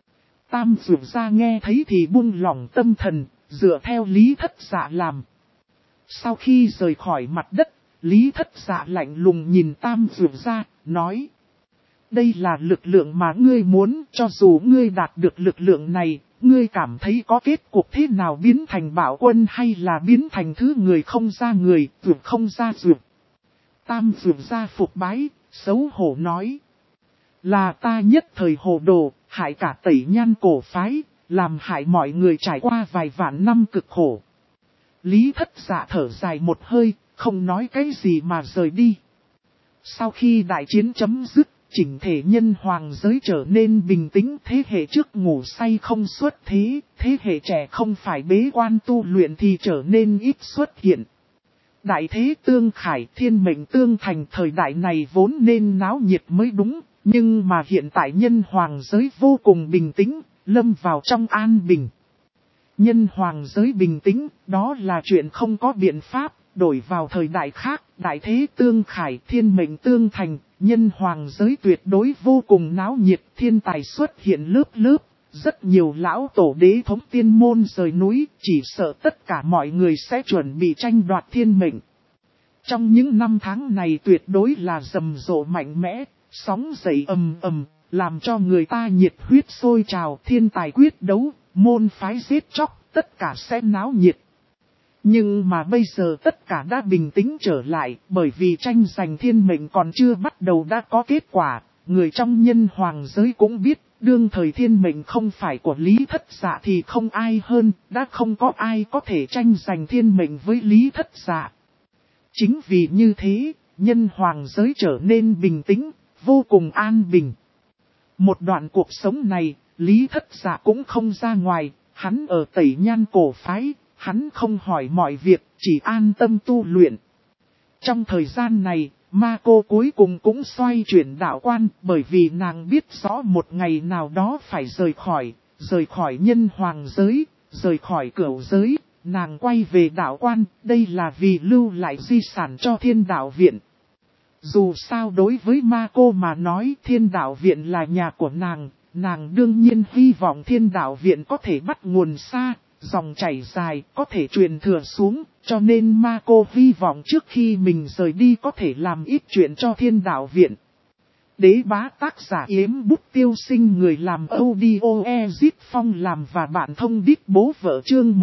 Tam Dược ra nghe thấy thì buông lỏng tâm thần, dựa theo Lý Thất Dạ làm. Sau khi rời khỏi mặt đất, Lý Thất Dạ lạnh lùng nhìn Tam Dược ra, nói. Đây là lực lượng mà ngươi muốn, cho dù ngươi đạt được lực lượng này, ngươi cảm thấy có kết cục thế nào, biến thành bạo quân hay là biến thành thứ người không ra người, dược không ra dược. Tam Dược ra phục bái, xấu hổ nói. Là ta nhất thời hồ đồ, hại cả Tẩy Nhan cổ phái, làm hại mọi người trải qua vài vạn năm cực khổ. Lý Thất Dạ thở dài một hơi, không nói cái gì mà rời đi. Sau khi đại chiến chấm dứt, chỉnh thể nhân hoàng giới trở nên bình tĩnh, thế hệ trước ngủ say không xuất thế, thế hệ trẻ không phải bế quan tu luyện thì trở nên ít xuất hiện. Đại thế tương khải, thiên mệnh tương thành, thời đại này vốn nên náo nhiệt mới đúng, nhưng mà hiện tại nhân hoàng giới vô cùng bình tĩnh, lâm vào trong an bình. Nhân hoàng giới bình tĩnh, đó là chuyện không có biện pháp, đổi vào thời đại khác, đại thế tương khải, thiên mệnh tương thành, nhân hoàng giới tuyệt đối vô cùng náo nhiệt, thiên tài xuất hiện lớp lớp, rất nhiều lão tổ đế thống tiên môn rời núi, chỉ sợ tất cả mọi người sẽ chuẩn bị tranh đoạt thiên mệnh. Trong những năm tháng này tuyệt đối là rầm rộ mạnh mẽ, sóng dậy ầm ầm, làm cho người ta nhiệt huyết sôi trào, thiên tài quyết đấu, môn phái giết chóc, tất cả sẽ náo nhiệt. Nhưng mà bây giờ tất cả đã bình tĩnh trở lại, bởi vì tranh giành thiên mệnh còn chưa bắt đầu đã có kết quả, người trong nhân hoàng giới cũng biết, đương thời thiên mệnh không phải của Lý Thất Dạ thì không ai hơn, đã không có ai có thể tranh giành thiên mệnh với Lý Thất Dạ. Chính vì như thế, nhân hoàng giới trở nên bình tĩnh, vô cùng an bình. Một đoạn cuộc sống này, Lý Thất Dạ cũng không ra ngoài, hắn ở Tẩy Nhan cổ phái, hắn không hỏi mọi việc, chỉ an tâm tu luyện. Trong thời gian này, ma cô cuối cùng cũng xoay chuyển đạo quan, bởi vì nàng biết rõ một ngày nào đó phải rời khỏi nhân hoàng giới, rời khỏi cửu giới, nàng quay về đạo quan, đây là vì lưu lại di sản cho Thiên Đạo Viện. Dù sao đối với ma cô mà nói Thiên Đạo Viện là nhà của nàng đương nhiên hy vọng Thiên Đạo Viện có thể bắt nguồn xa, dòng chảy dài, có thể truyền thừa xuống, cho nên ma cô hy vọng trước khi mình rời đi có thể làm ít chuyện cho Thiên Đạo Viện. Đế bá tác giả Yếm Bút Tiêu Sinh, người làm audio Ezit Phong làm và bạn thông đít bố vợ, chương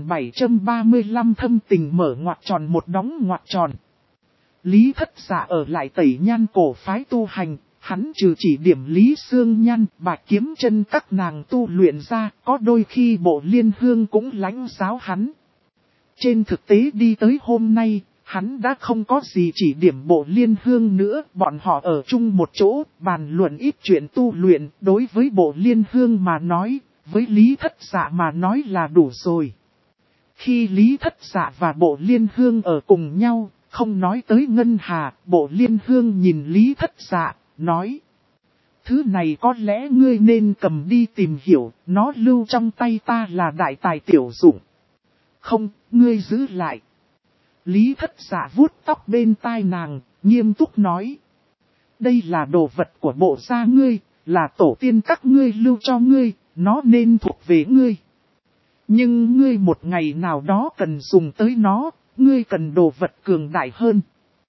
1735 thâm tình mở ngoặc tròn một đóng ngoặc tròn. Lý Thất Dạ ở lại Tẩy Nhan cổ phái tu hành, hắn trừ chỉ điểm Lý Sương Nhan, Bạch Kiếm Chân các nàng tu luyện ra, có đôi khi Bộ Liên Hương cũng lãnh giáo hắn. Trên thực tế đi tới hôm nay, hắn đã không có gì chỉ điểm Bộ Liên Hương nữa, bọn họ ở chung một chỗ, bàn luận ít chuyện tu luyện, đối với Bộ Liên Hương mà nói, với Lý Thất Dạ mà nói là đủ rồi. Khi Lý Thất Dạ và Bộ Liên Hương ở cùng nhau, không nói tới Ngân Hà, Bộ Liên Hương nhìn Lý Thất Dạ, nói. Thứ này có lẽ ngươi nên cầm đi tìm hiểu, nó lưu trong tay ta là đại tài tiểu dụng. Không, ngươi giữ lại. Lý Thất Dạ vuốt tóc bên tai nàng, nghiêm túc nói. Đây là đồ vật của bộ gia ngươi, là tổ tiên các ngươi lưu cho ngươi, nó nên thuộc về ngươi. Nhưng ngươi một ngày nào đó cần dùng tới nó, ngươi cần đồ vật cường đại hơn.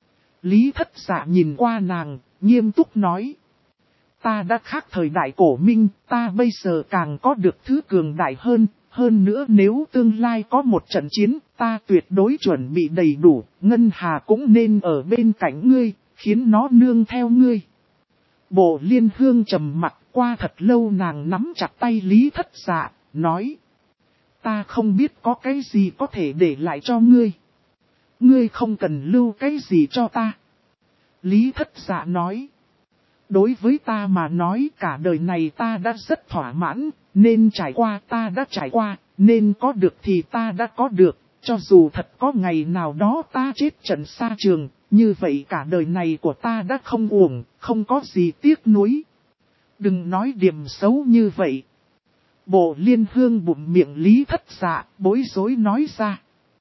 Lý Thất Dạ nhìn qua nàng, nghiêm túc nói. Ta đã khác thời đại cổ minh, ta bây giờ càng có được thứ cường đại hơn nữa nếu tương lai có một trận chiến, ta tuyệt đối chuẩn bị đầy đủ, Ngân Hà cũng nên ở bên cạnh ngươi, khiến nó nương theo ngươi. Bộ Liên Hương trầm mặt qua thật lâu, nàng nắm chặt tay Lý Thất Dạ, nói. Ta không biết có cái gì có thể để lại cho ngươi. Ngươi không cần lưu cái gì cho ta. Lý Thất Dạ nói. Đối với ta mà nói cả đời này ta đã rất thỏa mãn, nên trải qua ta đã trải qua, nên có được thì ta đã có được, cho dù thật có ngày nào đó ta chết trận xa trường, như vậy cả đời này của ta đã không uổng, không có gì tiếc nuối. Đừng nói điểm xấu như vậy. Bộ Liên Hương bụng miệng Lý Thất Dạ, bối rối nói ra.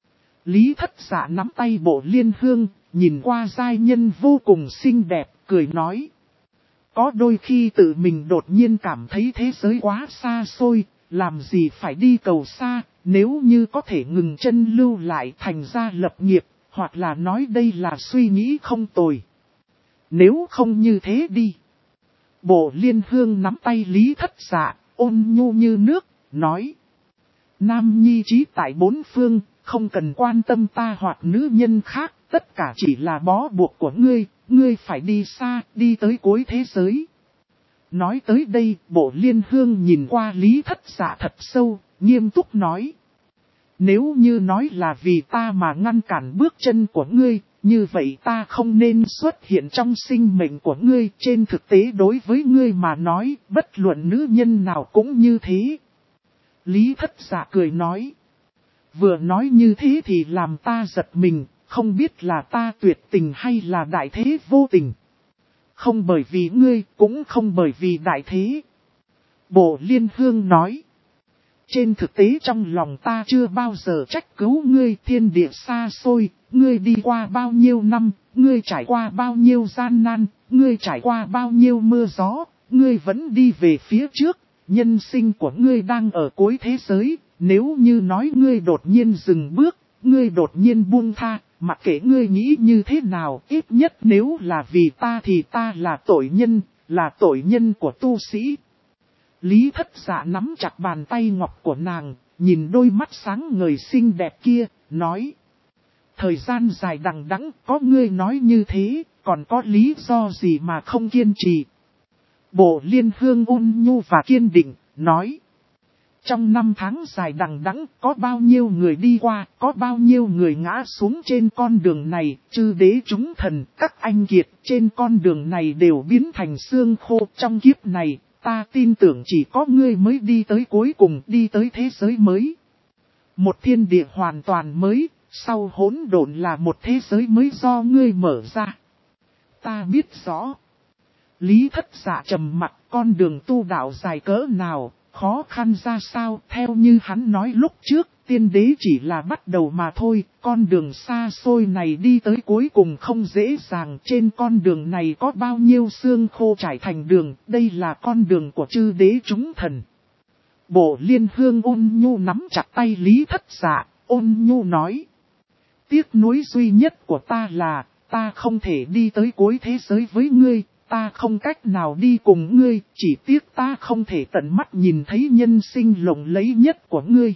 Lý Thất Dạ nắm tay Bộ Liên Hương, nhìn qua giai nhân vô cùng xinh đẹp, cười nói. Có đôi khi tự mình đột nhiên cảm thấy thế giới quá xa xôi, làm gì phải đi cầu xa, nếu như có thể ngừng chân lưu lại thành ra lập nghiệp, hoặc là nói đây là suy nghĩ không tồi. Nếu không như thế đi. Bộ Liên Hương nắm tay Lý Thất Dạ, ôn nhu như nước, nói. Nam nhi trí tại bốn phương, không cần quan tâm ta hoặc nữ nhân khác, tất cả chỉ là bó buộc của ngươi, ngươi phải đi xa, đi tới cuối thế giới. Nói tới đây, Bộ Liên Hương nhìn qua Lý Thất Dạ thật sâu, nghiêm túc nói. Nếu như nói là vì ta mà ngăn cản bước chân của ngươi, như vậy ta không nên xuất hiện trong sinh mệnh của ngươi. Trên thực tế đối với ngươi mà nói, bất luận nữ nhân nào cũng như thế. Lý Thất Dạ cười nói. Vừa nói như thế thì làm ta giật mình, không biết là ta tuyệt tình hay là đại thế vô tình. Không bởi vì ngươi, cũng không bởi vì đại thế. Bộ Liên Hương nói. Trên thực tế trong lòng ta chưa bao giờ trách cứu ngươi, thiên địa xa xôi, ngươi đi qua bao nhiêu năm, ngươi trải qua bao nhiêu gian nan, ngươi trải qua bao nhiêu mưa gió, ngươi vẫn đi về phía trước, nhân sinh của ngươi đang ở cuối thế giới, nếu như nói ngươi đột nhiên dừng bước, ngươi đột nhiên buông tha, mặc kệ ngươi nghĩ như thế nào, ít nhất nếu là vì ta thì ta là tội nhân của tu sĩ. Lý Thất Dạ nắm chặt bàn tay ngọc của nàng, nhìn đôi mắt sáng ngời xinh đẹp kia, nói. Thời gian dài đằng đẵng, có ngươi nói như thế, còn có lý do gì mà không kiên trì. Bộ Liên Hương ôn nhu và kiên định, nói. Trong năm tháng dài đằng đẵng, có bao nhiêu người đi qua, có bao nhiêu người ngã xuống trên con đường này, chư đế chúng thần, các anh kiệt trên con đường này đều biến thành xương khô. Trong kiếp này, ta tin tưởng chỉ có ngươi mới đi tới cuối cùng, đi tới thế giới mới. Một thiên địa hoàn toàn mới, sau hỗn độn là một thế giới mới do ngươi mở ra. Ta biết rõ. Lý Thất Dạ trầm mặt, con đường tu đạo dài cỡ nào, khó khăn ra sao, theo như hắn nói lúc trước, tiên đế chỉ là bắt đầu mà thôi, con đường xa xôi này đi tới cuối cùng không dễ dàng, trên con đường này có bao nhiêu xương khô trải thành đường, đây là con đường của chư đế chúng thần. Bộ Liên Hương ôn nhu nắm chặt tay Lý Thất Dạ, ôn nhu nói. Tiếc nuối duy nhất của ta là, ta không thể đi tới cuối thế giới với ngươi. Ta không cách nào đi cùng ngươi, chỉ tiếc ta không thể tận mắt nhìn thấy nhân sinh lộng lẫy nhất của ngươi.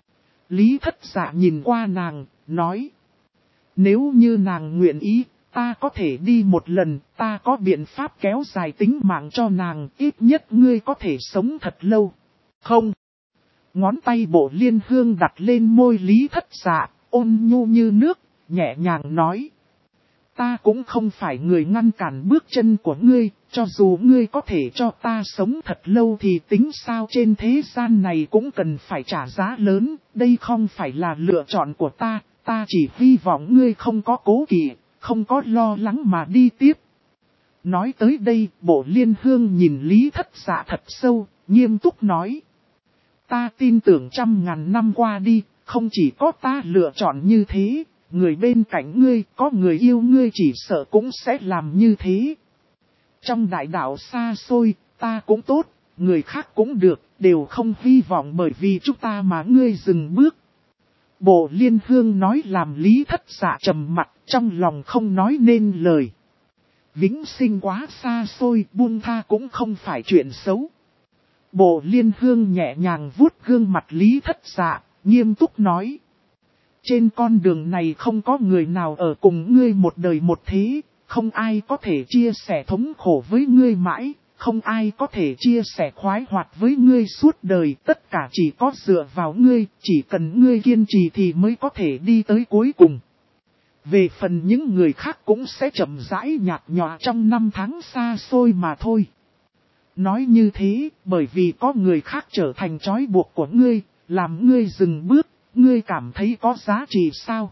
Lý Thất Dạ nhìn qua nàng, nói. Nếu như nàng nguyện ý, ta có thể đi một lần, ta có biện pháp kéo dài tính mạng cho nàng, ít nhất ngươi có thể sống thật lâu. Không. Ngón tay Bộ Liên Hương đặt lên môi Lý Thất Dạ, ôn nhu như nước, nhẹ nhàng nói. Ta cũng không phải người ngăn cản bước chân của ngươi, cho dù ngươi có thể cho ta sống thật lâu thì tính sao trên thế gian này cũng cần phải trả giá lớn, đây không phải là lựa chọn của ta, ta chỉ hy vọng ngươi không có cố kỵ, không có lo lắng mà đi tiếp. Nói tới đây, Bộ Liên Hương nhìn Lý Thất Dạ thật sâu, nghiêm túc nói. Ta tin tưởng 100.000 năm qua đi, không chỉ có ta lựa chọn như thế. Người bên cạnh ngươi, có người yêu ngươi chỉ sợ cũng sẽ làm như thế. Trong đại đạo xa xôi, ta cũng tốt, người khác cũng được, đều không hy vọng bởi vì chúng ta mà ngươi dừng bước. Bộ Liên Hương nói làm Lý Thất Dạ trầm mặt, trong lòng không nói nên lời. Vĩnh sinh quá xa xôi, buông tha cũng không phải chuyện xấu. Bộ Liên Hương nhẹ nhàng vuốt gương mặt Lý Thất Dạ, nghiêm túc nói. Trên con đường này không có người nào ở cùng ngươi một đời một thế, không ai có thể chia sẻ thống khổ với ngươi mãi, không ai có thể chia sẻ khoái hoạt với ngươi suốt đời, tất cả chỉ có dựa vào ngươi, chỉ cần ngươi kiên trì thì mới có thể đi tới cuối cùng. Về phần những người khác cũng sẽ chậm rãi nhạt nhòa trong năm tháng xa xôi mà thôi. Nói như thế, bởi vì có người khác trở thành trói buộc của ngươi, làm ngươi dừng bước, ngươi cảm thấy có giá trị sao?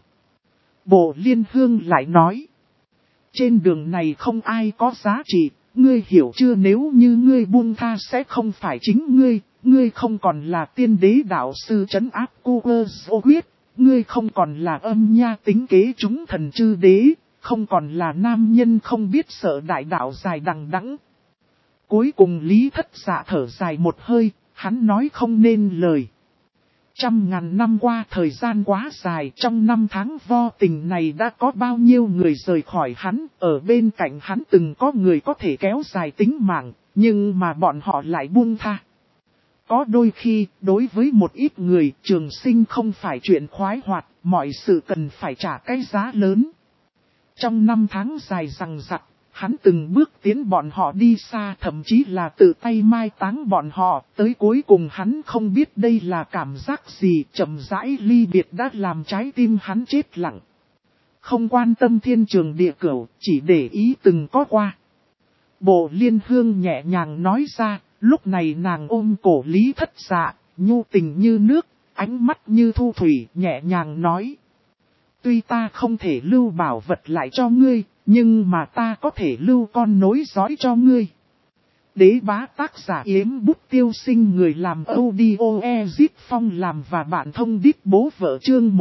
Bộ Liên Hương lại nói, trên đường này không ai có giá trị, ngươi hiểu chưa, nếu như ngươi buông tha sẽ không phải chính ngươi không còn là tiên đế đạo sư trấn áp Kuo huyết, ngươi không còn là âm nha tính kế chúng thần chư đế, không còn là nam nhân không biết sợ đại đạo dài đằng đẵng. Cuối cùng Lý Thất Dạ thở dài một hơi, hắn nói không nên lời. 100.000 năm qua thời gian quá dài, trong năm tháng vô tình này đã có bao nhiêu người rời khỏi hắn, ở bên cạnh hắn từng có người có thể kéo dài tính mạng, nhưng mà bọn họ lại buông tha. Có đôi khi, đối với một ít người, trường sinh không phải chuyện khoái hoạt, mọi sự cần phải trả cái giá lớn. Trong năm tháng dài dằng dặc, hắn từng bước tiến bọn họ đi xa, thậm chí là tự tay mai táng bọn họ, tới cuối cùng hắn không biết đây là cảm giác gì, chậm rãi ly biệt đã làm trái tim hắn chết lặng. Không quan tâm thiên trường địa cửu, chỉ để ý từng có qua. Bộ Liên Hương nhẹ nhàng nói ra, lúc này nàng ôm cổ Lý Thất Dạ, nhu tình như nước, ánh mắt như thu thủy, nhẹ nhàng nói. Tuy ta không thể lưu bảo vật lại cho ngươi, nhưng mà ta có thể lưu con nối dõi cho ngươi. Đế bá tác giả Yếm Bút Tiêu Sinh, người làm audio Ezit Phong làm và bạn thông đít bố vợ, chương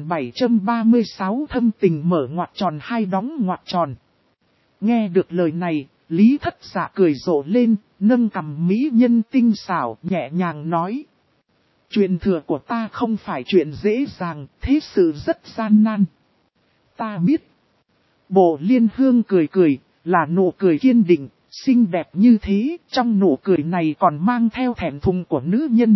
1736 thâm tình mở ngoặc tròn hai đóng ngoặc tròn. Nghe được lời này, Lý Thất Dạ cười rộ lên, nâng cằm mỹ nhân tinh xảo, nhẹ nhàng nói. Truyền thừa của ta không phải chuyện dễ dàng, thế sự rất gian nan. Ta biết. Bộ Liên Hương cười cười, là nụ cười kiên định, xinh đẹp như thế, trong nụ cười này còn mang theo thẹn thùng của nữ nhân.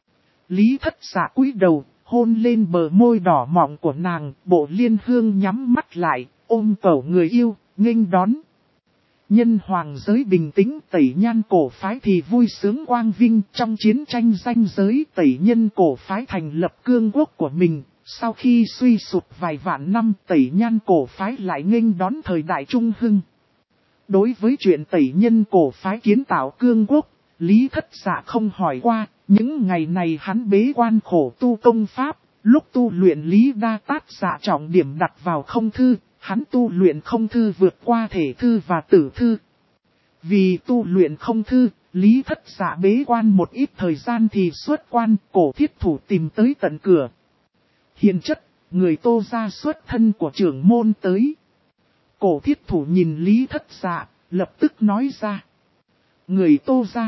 Lý Thất Dạ cúi đầu, hôn lên bờ môi đỏ mọng của nàng, Bộ Liên Hương nhắm mắt lại, ôm cổ người yêu, nghênh đón. Nhân hoàng giới bình tĩnh, Tẩy Nhan cổ phái thì vui sướng quang vinh, trong chiến tranh danh giới Tẩy Nhân cổ phái thành lập cương quốc của mình. Sau khi suy sụp vài vạn năm, Tẩy Nhan cổ phái lại nghênh đón thời đại trung hưng. Đối với chuyện Tẩy Nhân cổ phái kiến tạo cương quốc, Lý Thất Dạ không hỏi qua, những ngày này hắn bế quan khổ tu công pháp, lúc tu luyện Lý Đa Tát Dạ trọng điểm đặt vào không thư, hắn tu luyện không thư vượt qua thể thư và tử thư. Vì tu luyện không thư, Lý Thất Dạ bế quan một ít thời gian thì xuất quan, Cổ Thiết Thủ tìm tới tận cửa. Hiền chất, người Tô gia xuất thân của trưởng môn tới. Cổ Thiết Thủ nhìn Lý Thất Dạ, lập tức nói ra. Người Tô gia.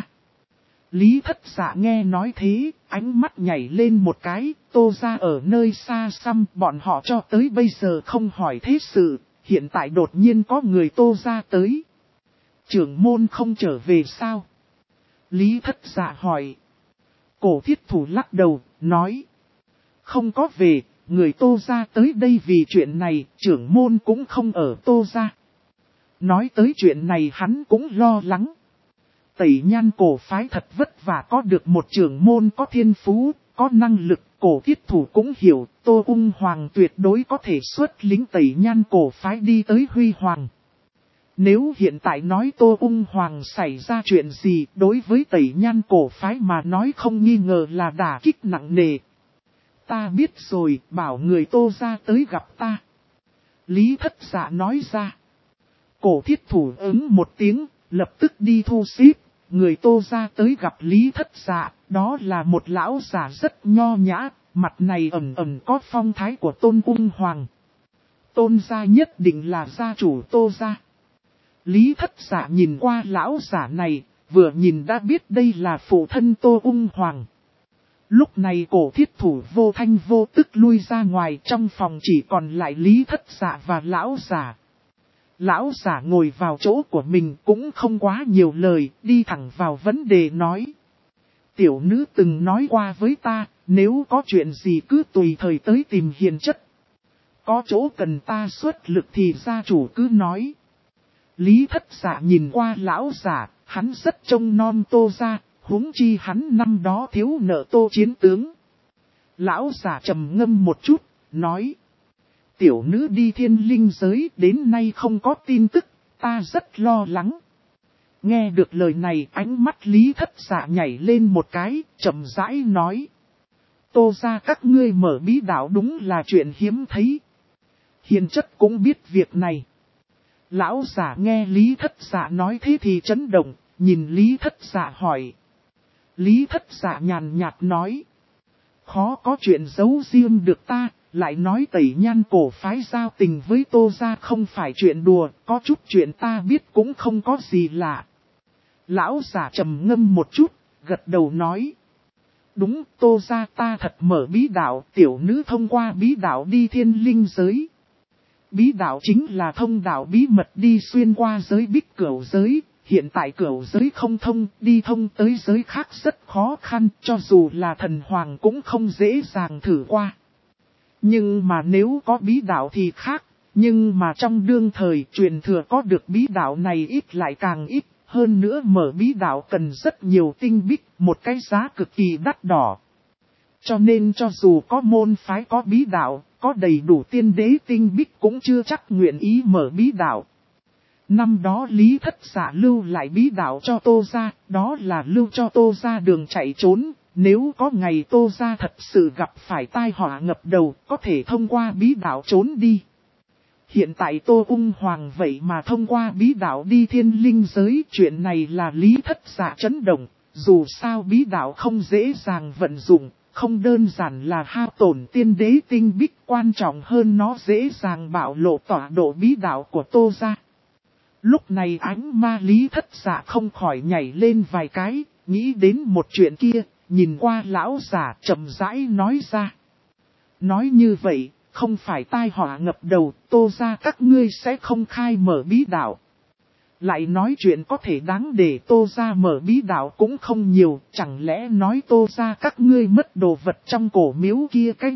Lý Thất Dạ nghe nói thế, ánh mắt nhảy lên một cái, Tô gia ở nơi xa xăm, bọn họ cho tới bây giờ không hỏi thế sự, hiện tại đột nhiên có người Tô gia tới. Trưởng môn không trở về sao? Lý Thất Dạ hỏi. Cổ Thiết Thủ lắc đầu, nói. Không có về, người Tô gia tới đây vì chuyện này, trưởng môn cũng không ở Tô gia. Nói tới chuyện này hắn cũng lo lắng. Tẩy Nhan cổ phái thật vất vả có được một trưởng môn có thiên phú, có năng lực, Cổ Thiết Thủ cũng hiểu, Tô Ung Hoàng tuyệt đối có thể xuất lính Tẩy Nhan cổ phái đi tới Huy Hoàng. Nếu hiện tại nói Tô Ung Hoàng xảy ra chuyện gì, đối với Tẩy Nhan cổ phái mà nói không nghi ngờ là đả kích nặng nề. Ta biết rồi, bảo người Tô gia tới gặp ta. Lý Thất Dạ nói ra. Cổ Thiết Thủ ứng một tiếng, lập tức đi thu xếp. Người Tô gia tới gặp Lý Thất Dạ, đó là một lão giả rất nho nhã, mặt này ẩn ẩn có phong thái của Tôn Ung Hoàng. Tôn gia nhất định là gia chủ Tô gia. Lý Thất Dạ nhìn qua lão giả này, vừa nhìn đã biết đây là phụ thân Tô Ung Hoàng. Lúc này cổ thiết thủ vô thanh vô tức lui ra ngoài, trong phòng chỉ còn lại Lý Thất Dạ và lão giả. Lão giả ngồi vào chỗ của mình cũng không quá nhiều lời, đi thẳng vào vấn đề nói. Tiểu nữ từng nói qua với ta, nếu có chuyện gì cứ tùy thời tới tìm Hiền chất. Có chỗ cần ta xuất lực thì gia chủ cứ nói. Lý Thất Dạ nhìn qua lão giả, hắn rất trông nom Tô gia, huống chi hắn năm đó thiếu nợ Tô chiến tướng. Lão giả trầm ngâm một chút, nói. Tiểu nữ đi thiên linh giới đến nay không có tin tức, ta rất lo lắng. Nghe được lời này ánh mắt Lý Thất Dạ nhảy lên một cái, chậm rãi nói. Tô gia các ngươi mở bí đạo đúng là chuyện hiếm thấy. Hiền chất cũng biết việc này. Lão giả nghe Lý Thất Dạ nói thế thì chấn động, nhìn Lý Thất Dạ hỏi. Lý Thất Dạ nhàn nhạt nói. Khó có chuyện giấu riêng được ta, lại nói Tẩy Nhan cổ phái giao tình với Tô gia không phải chuyện đùa, có chút chuyện ta biết cũng không có gì lạ. Lão giả trầm ngâm một chút, gật đầu nói. Đúng, Tô gia ta thật mở bí đạo, tiểu nữ thông qua bí đạo đi thiên linh giới. Bí đạo chính là thông đạo bí mật đi xuyên qua giới bích cửu giới, hiện tại cửu giới không thông, đi thông tới giới khác rất khó khăn, cho dù là thần hoàng cũng không dễ dàng thử qua. Nhưng mà nếu có bí đạo thì khác, nhưng mà trong đương thời truyền thừa có được bí đạo này ít lại càng ít, hơn nữa mở bí đạo cần rất nhiều tinh bích, một cái giá cực kỳ đắt đỏ. Cho nên cho dù có môn phái có bí đạo, có đầy đủ tiên đế tinh bích cũng chưa chắc nguyện ý mở bí đạo. Năm đó Lý Thất Dạ lưu lại bí đạo cho Tô gia, đó là lưu cho Tô gia đường chạy trốn. Nếu có ngày Tô gia thật sự gặp phải tai họa ngập đầu, có thể thông qua bí đạo trốn đi. Hiện tại Tô Ung Hoàng vậy mà thông qua bí đạo đi thiên linh giới, chuyện này là Lý Thất Dạ chấn động. Dù sao bí đạo không dễ dàng vận dụng, không đơn giản là hao tổn tiên đế tinh bích, quan trọng hơn nó dễ dàng bạo lộ tọa độ bí đạo của Tô gia. Lúc này ánh ma Lý Thất Dạ không khỏi nhảy lên vài cái, nghĩ đến một chuyện kia, nhìn qua lão giả chậm rãi nói ra. Nói như vậy, không phải tai họa ngập đầu, Tô gia các ngươi sẽ không khai mở bí đạo. Lại nói chuyện có thể đáng để Tô gia mở bí đạo cũng không nhiều, chẳng lẽ nói Tô gia các ngươi mất đồ vật trong cổ miếu kia, cái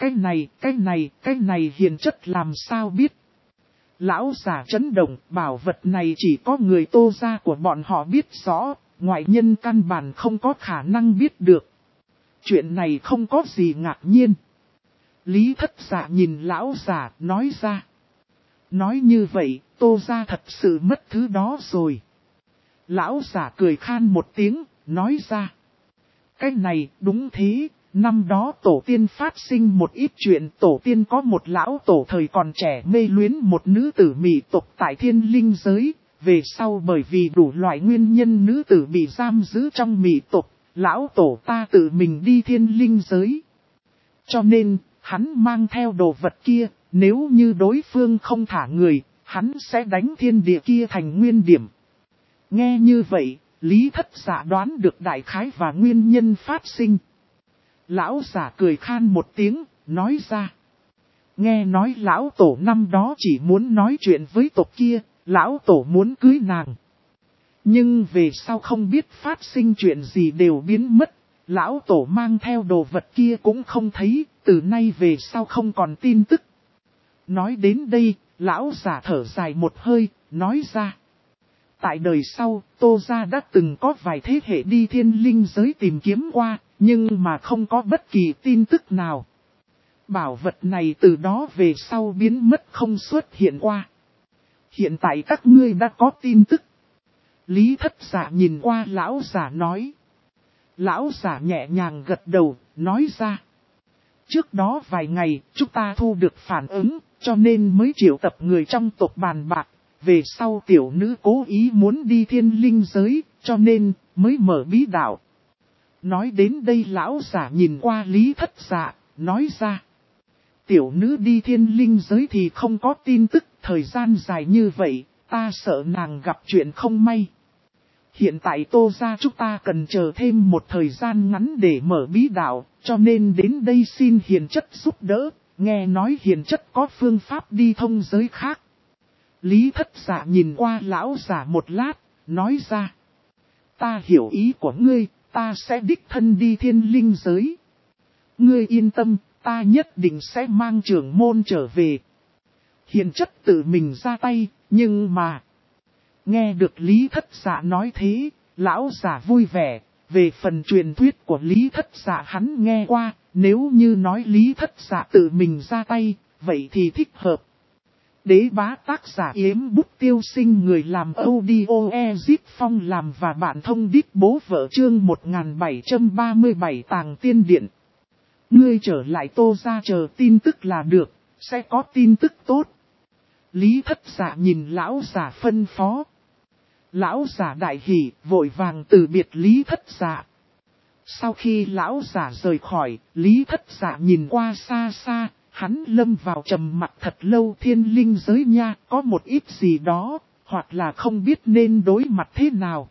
này Hiền chất làm sao biết. Lão giả chấn động, bảo vật này chỉ có người Tô gia của bọn họ biết rõ, ngoại nhân căn bản không có khả năng biết được. Chuyện này không có gì ngạc nhiên. Lý Thất Dạ nhìn lão giả, nói ra. Nói như vậy, Tô gia thật sự mất thứ đó rồi. Lão giả cười khan một tiếng, nói ra. Cái này, đúng thế, năm đó tổ tiên phát sinh một ít chuyện, tổ tiên có một lão tổ thời còn trẻ mê luyến một nữ tử Mị tộc tại thiên linh giới. Về sau bởi vì đủ loại nguyên nhân nữ tử bị giam giữ trong Mị tộc, lão tổ ta tự mình đi thiên linh giới. Cho nên, hắn mang theo đồ vật kia, nếu như đối phương không thả người, hắn sẽ đánh thiên địa kia thành nguyên điểm. Nghe như vậy, Lý Thất Dạ đoán được đại khái và nguyên nhân phát sinh. Lão giả cười khan một tiếng, nói ra. Nghe nói lão tổ năm đó chỉ muốn nói chuyện với tộc kia, lão tổ muốn cưới nàng. Nhưng về sau không biết phát sinh chuyện gì đều biến mất, lão tổ mang theo đồ vật kia cũng không thấy, từ nay về sau không còn tin tức. Nói đến đây, lão giả thở dài một hơi, nói ra. Tại đời sau, Tô gia đã từng có vài thế hệ đi thiên linh giới tìm kiếm qua, nhưng mà không có bất kỳ tin tức nào. Bảo vật này từ đó về sau biến mất không xuất hiện qua. Hiện tại các ngươi đã có tin tức. Lý Thất Dạ nhìn qua lão giả nói. Lão giả nhẹ nhàng gật đầu, nói ra. Trước đó vài ngày, chúng ta thu được phản ứng, cho nên mới triệu tập người trong tộc bàn bạc. Về sau tiểu nữ cố ý muốn đi thiên linh giới, cho nên mới mở bí đạo. Nói đến đây lão giả nhìn qua Lý Thất Dạ, nói ra. Tiểu nữ đi thiên linh giới thì không có tin tức, thời gian dài như vậy, ta sợ nàng gặp chuyện không may. Hiện tại Tô gia chúng ta cần chờ thêm một thời gian ngắn để mở bí đạo, cho nên đến đây xin hiền chất giúp đỡ, nghe nói hiền chất có phương pháp đi thông giới khác. Lý Thất Dạ nhìn qua lão giả một lát, nói ra. Ta hiểu ý của ngươi, ta sẽ đích thân đi thiên linh giới. Ngươi yên tâm, ta nhất định sẽ mang trưởng môn trở về. Hiền chất tự mình ra tay, nhưng mà... Nghe được Lý Thất Dạ nói thế, lão giả vui vẻ. Về phần truyền thuyết của Lý Thất Dạ hắn nghe qua, nếu như nói Lý Thất Dạ tự mình ra tay, vậy thì thích hợp. Đế bá tác giả Yếm Bút Tiêu Sinh, người làm audio Ezip Phong làm và bạn thông đít bố vợ chương 1737 Tàng Tiên Điện. Ngươi trở lại Tô gia chờ tin tức là được, sẽ có tin tức tốt. Lý Thất Dạ nhìn lão giả phân phó. Lão giả đại hỉ, vội vàng từ biệt Lý Thất Dạ. Sau khi lão giả rời khỏi, Lý Thất Dạ nhìn qua xa xa, hắn lâm vào trầm mặc thật lâu. Thiên linh giới nha, có một ít gì đó, hoặc là không biết nên đối mặt thế nào.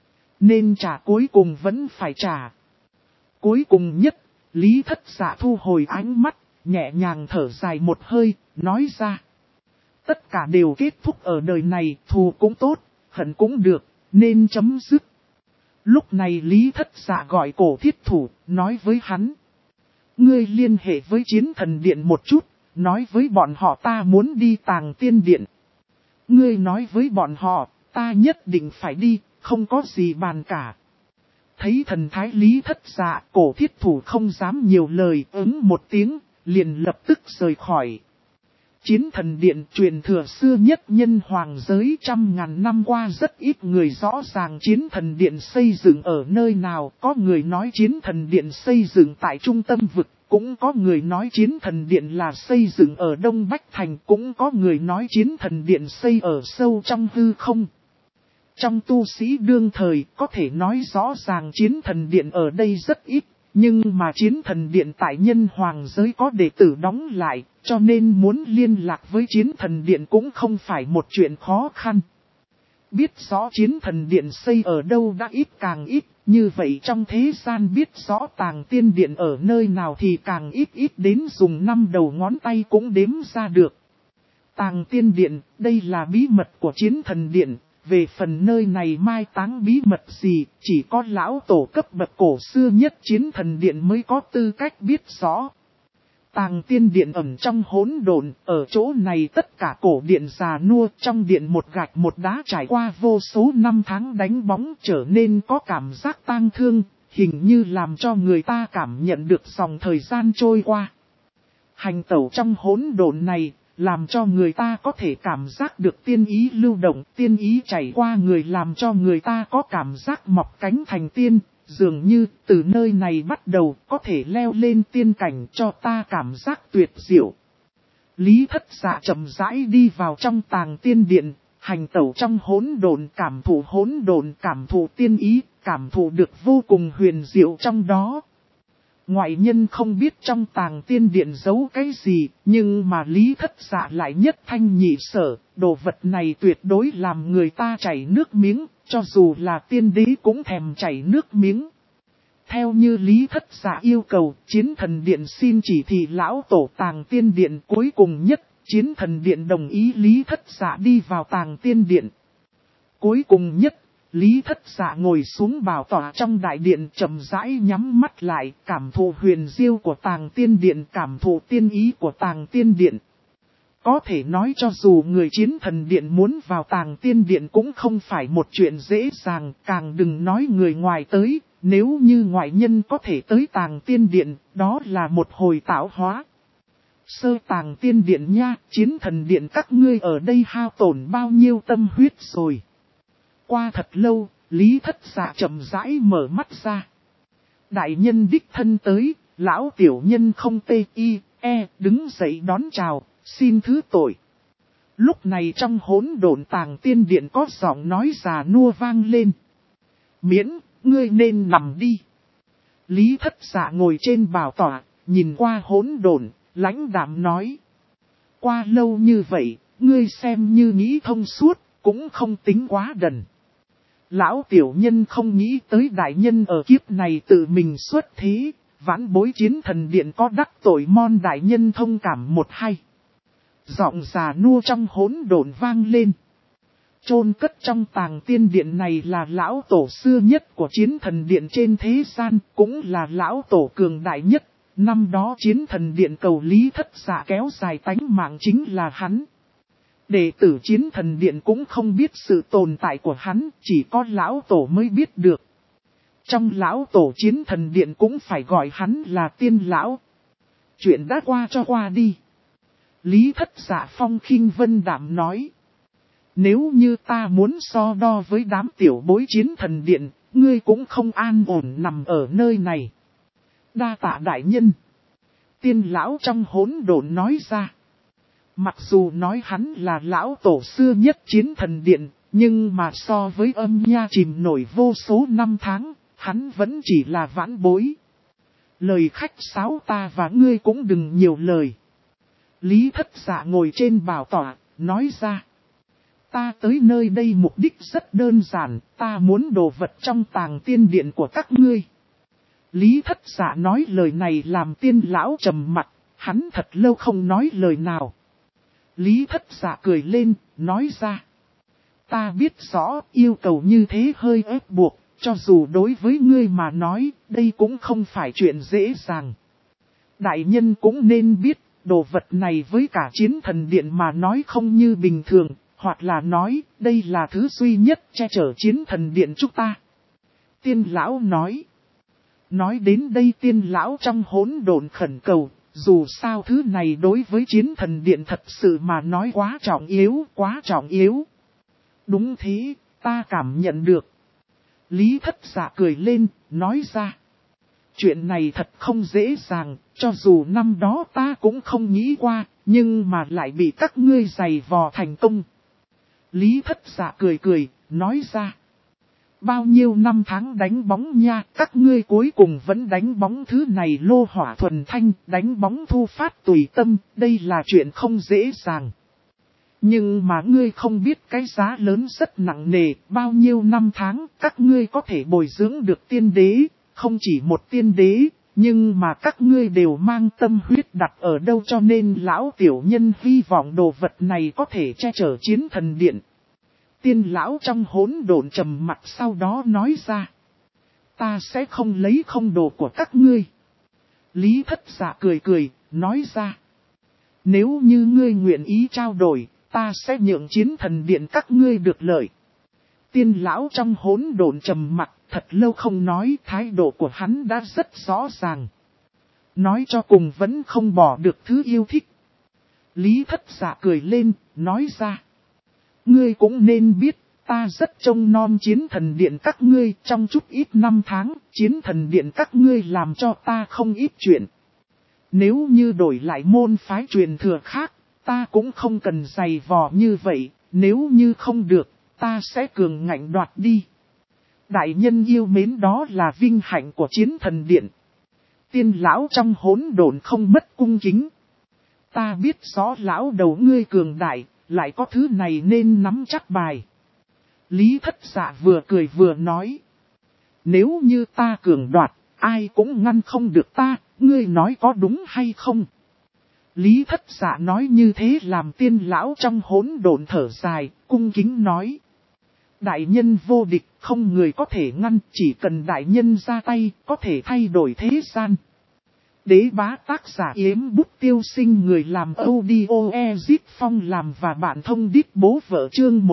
Nên trả cuối cùng vẫn phải trả. Cuối cùng nhất, Lý Thất Dạ thu hồi ánh mắt, nhẹ nhàng thở dài một hơi, nói ra. Tất cả đều kết thúc ở đời này, thù cũng tốt, hận cũng được, nên chấm dứt. Lúc này Lý Thất Dạ gọi Cổ Thiết Thủ, nói với hắn. Ngươi liên hệ với Chiến Thần Điện một chút, nói với bọn họ ta muốn đi Tàng Tiên Điện. Ngươi nói với bọn họ, ta nhất định phải đi, không có gì bàn cả. Thấy thần thái Lý Thất Dạ, Cổ Thiết Thủ không dám nhiều lời, ứng một tiếng, liền lập tức rời khỏi. Chiến Thần Điện truyền thừa xưa nhất nhân hoàng giới, 100.000 năm qua rất ít người rõ ràng Chiến Thần Điện xây dựng ở nơi nào. Có người nói Chiến Thần Điện xây dựng tại trung tâm vực, cũng có người nói Chiến Thần Điện là xây dựng ở Đông Bách Thành, cũng có người nói Chiến Thần Điện xây ở sâu trong hư không. Trong tu sĩ đương thời có thể nói rõ ràng Chiến Thần Điện ở đây rất ít. Nhưng mà Chiến Thần Điện tại nhân hoàng giới có đệ tử đóng lại, cho nên muốn liên lạc với Chiến Thần Điện cũng không phải một chuyện khó khăn. Biết rõ Chiến Thần Điện xây ở đâu đã ít càng ít, như vậy trong thế gian biết rõ Tàng Tiên Điện ở nơi nào thì càng ít đến dùng 5 đầu ngón tay cũng đếm ra được. Tàng Tiên Điện, đây là bí mật của Chiến Thần Điện. Về phần nơi này mai táng bí mật gì, chỉ có lão tổ cấp bậc cổ xưa nhất Chiến Thần Điện mới có tư cách biết rõ. Tàng Tiên Điện ẩn trong hỗn độn, ở chỗ này tất cả cổ điện già nua, trong điện một gạch một đá trải qua vô số năm tháng đánh bóng trở nên có cảm giác tang thương, hình như làm cho người ta cảm nhận được dòng thời gian trôi qua. Hành tẩu trong hỗn độn này, làm cho người ta có thể cảm giác được tiên ý lưu động, tiên ý chảy qua người làm cho người ta có cảm giác mọc cánh thành tiên, dường như từ nơi này bắt đầu có thể leo lên tiên cảnh cho ta cảm giác tuyệt diệu. Lý Thất Dạ chậm rãi đi vào trong Tàng Tiên Điện, hành tẩu trong hỗn độn, cảm thụ tiên ý, cảm thụ được vô cùng huyền diệu trong đó. Ngoại nhân không biết trong Tàng Tiên Điện giấu cái gì, nhưng mà Lý Thất Dạ lại nhất thanh nhị sở, đồ vật này tuyệt đối làm người ta chảy nước miếng, cho dù là tiên đế cũng thèm chảy nước miếng. Theo như Lý Thất Dạ yêu cầu, Chiến Thần Điện xin chỉ thị lão tổ Tàng Tiên Điện. Cuối cùng nhất, Chiến Thần Điện đồng ý Lý Thất Dạ đi vào Tàng Tiên Điện. Cuối cùng nhất, Lý Thất Dạ ngồi xuống bảo tọa trong đại điện, chậm rãi nhắm mắt lại, cảm thụ huyền diệu của Tàng Tiên Điện, cảm thụ tiên ý của Tàng Tiên Điện. Có thể nói cho dù người Chiến Thần Điện muốn vào Tàng Tiên Điện cũng không phải một chuyện dễ dàng, càng đừng nói người ngoài tới, nếu như ngoại nhân có thể tới Tàng Tiên Điện, đó là một hồi tạo hóa. Sơ Tàng Tiên Điện nha, Chiến Thần Điện các ngươi ở đây hao tổn bao nhiêu tâm huyết rồi. Qua thật lâu, Lý Thất Dạ chậm rãi mở mắt ra. Đại nhân đích thân tới, lão tiểu nhân không đứng dậy đón chào, xin thứ tội. Lúc này trong hỗn độn Tàng Tiên Điện có giọng nói già nua vang lên. Miễn, ngươi nên nằm đi. Lý Thất Dạ ngồi trên bảo tọa, nhìn qua hỗn độn, lãnh đạm nói. Qua lâu như vậy, ngươi xem như nghĩ thông suốt, cũng không tính quá đần. Lão tiểu nhân không nghĩ tới đại nhân ở kiếp này tự mình xuất thế, vãn bối chiến thần điện có đắc tội mon đại nhân thông cảm một hay. Giọng già nua trong hỗn độn vang lên. Chôn cất trong tàng tiên điện này là lão tổ xưa nhất của chiến thần điện trên thế gian, cũng là lão tổ cường đại nhất. Năm đó chiến thần điện cầu Lý Thất Dạ kéo dài tánh mạng chính là hắn. Đệ tử chiến thần điện cũng không biết sự tồn tại của hắn, chỉ có lão tổ mới biết được. Trong lão tổ chiến thần điện cũng phải gọi hắn là tiên lão. Chuyện đã qua cho qua đi. Lý Thất Dạ phong khinh vân đạm nói. Nếu như ta muốn so đo với đám tiểu bối chiến thần điện, ngươi cũng không an ổn nằm ở nơi này. Đa tạ đại nhân. Tiên lão trong hỗn độn nói ra. Mặc dù nói hắn là lão tổ xưa nhất chiến thần điện, nhưng mà so với âm nha chìm nổi vô số năm tháng, hắn vẫn chỉ là vãn bối. Lời khách sáo ta và ngươi cũng đừng nhiều lời. Lý Thất Dạ ngồi trên bảo tọa, nói ra. Ta tới nơi đây mục đích rất đơn giản, ta muốn đồ vật trong tàng tiên điện của các ngươi. Lý Thất Dạ nói lời này làm tiên lão trầm mặt, hắn thật lâu không nói lời nào. Lý Thất Dạ cười lên, nói ra. Ta biết rõ yêu cầu như thế hơi ép buộc, cho dù đối với ngươi mà nói, đây cũng không phải chuyện dễ dàng. Đại nhân cũng nên biết, đồ vật này với cả chiến thần điện mà nói không như bình thường, hoặc là nói, đây là thứ duy nhất che chở chiến thần điện chúng ta. Tiên lão nói. Nói đến đây tiên lão trong hỗn độn khẩn cầu, dù sao thứ này đối với chiến thần điện thật sự mà nói quá trọng yếu. Đúng thế, ta cảm nhận được. Lý Thất Dạ cười lên, nói ra. Chuyện này thật không dễ dàng, cho dù năm đó ta cũng không nghĩ qua, nhưng mà lại bị các ngươi giày vò thành công. Lý Thất Dạ cười, nói ra. Bao nhiêu năm tháng đánh bóng nha, các ngươi cuối cùng vẫn đánh bóng thứ này lô hỏa thuần thanh, đánh bóng thu phát tùy tâm, đây là chuyện không dễ dàng. Nhưng mà ngươi không biết cái giá lớn rất nặng nề, bao nhiêu năm tháng các ngươi có thể bồi dưỡng được tiên đế, không chỉ một tiên đế, nhưng mà các ngươi đều mang tâm huyết đặt ở đâu cho nên lão tiểu nhân hy vọng đồ vật này có thể che chở chiến thần điện. Tiên lão trong hỗn độn trầm mặt sau đó nói ra. Ta sẽ không lấy không đồ của các ngươi. Lý Thất Dạ cười, nói ra. Nếu như ngươi nguyện ý trao đổi, ta sẽ nhượng chiến thần điện các ngươi được lợi. Tiên lão trong hỗn độn trầm mặt, thật lâu không nói, thái độ của hắn đã rất rõ ràng. Nói cho cùng vẫn không bỏ được thứ yêu thích. Lý Thất Dạ cười lên, nói ra. Ngươi cũng nên biết, ta rất trông nom chiến thần điện các ngươi trong chút ít năm tháng, chiến thần điện các ngươi làm cho ta không ít chuyện. Nếu như đổi lại môn phái truyền thừa khác, ta cũng không cần giày vò như vậy, nếu như không được, ta sẽ cường ngạnh đoạt đi. Đại nhân yêu mến đó là vinh hạnh của chiến thần điện. Tiên lão trong hỗn độn không mất cung kính. Ta biết rõ lão đầu ngươi cường đại, lại có thứ này nên nắm chắc bài. Lý Thất Dạ vừa cười vừa nói. Nếu như ta cường đoạt, ai cũng ngăn không được ta, ngươi nói có đúng hay không? Lý Thất Dạ nói như thế làm tiên lão trong hỗn độn thở dài, cung kính nói. Đại nhân vô địch, không người có thể ngăn, chỉ cần đại nhân ra tay, có thể thay đổi thế gian. Đế bá tác giả Yếm Bút Tiêu Sinh, người làm audio Ezip Phong làm và bạn thông đít bố vợ chương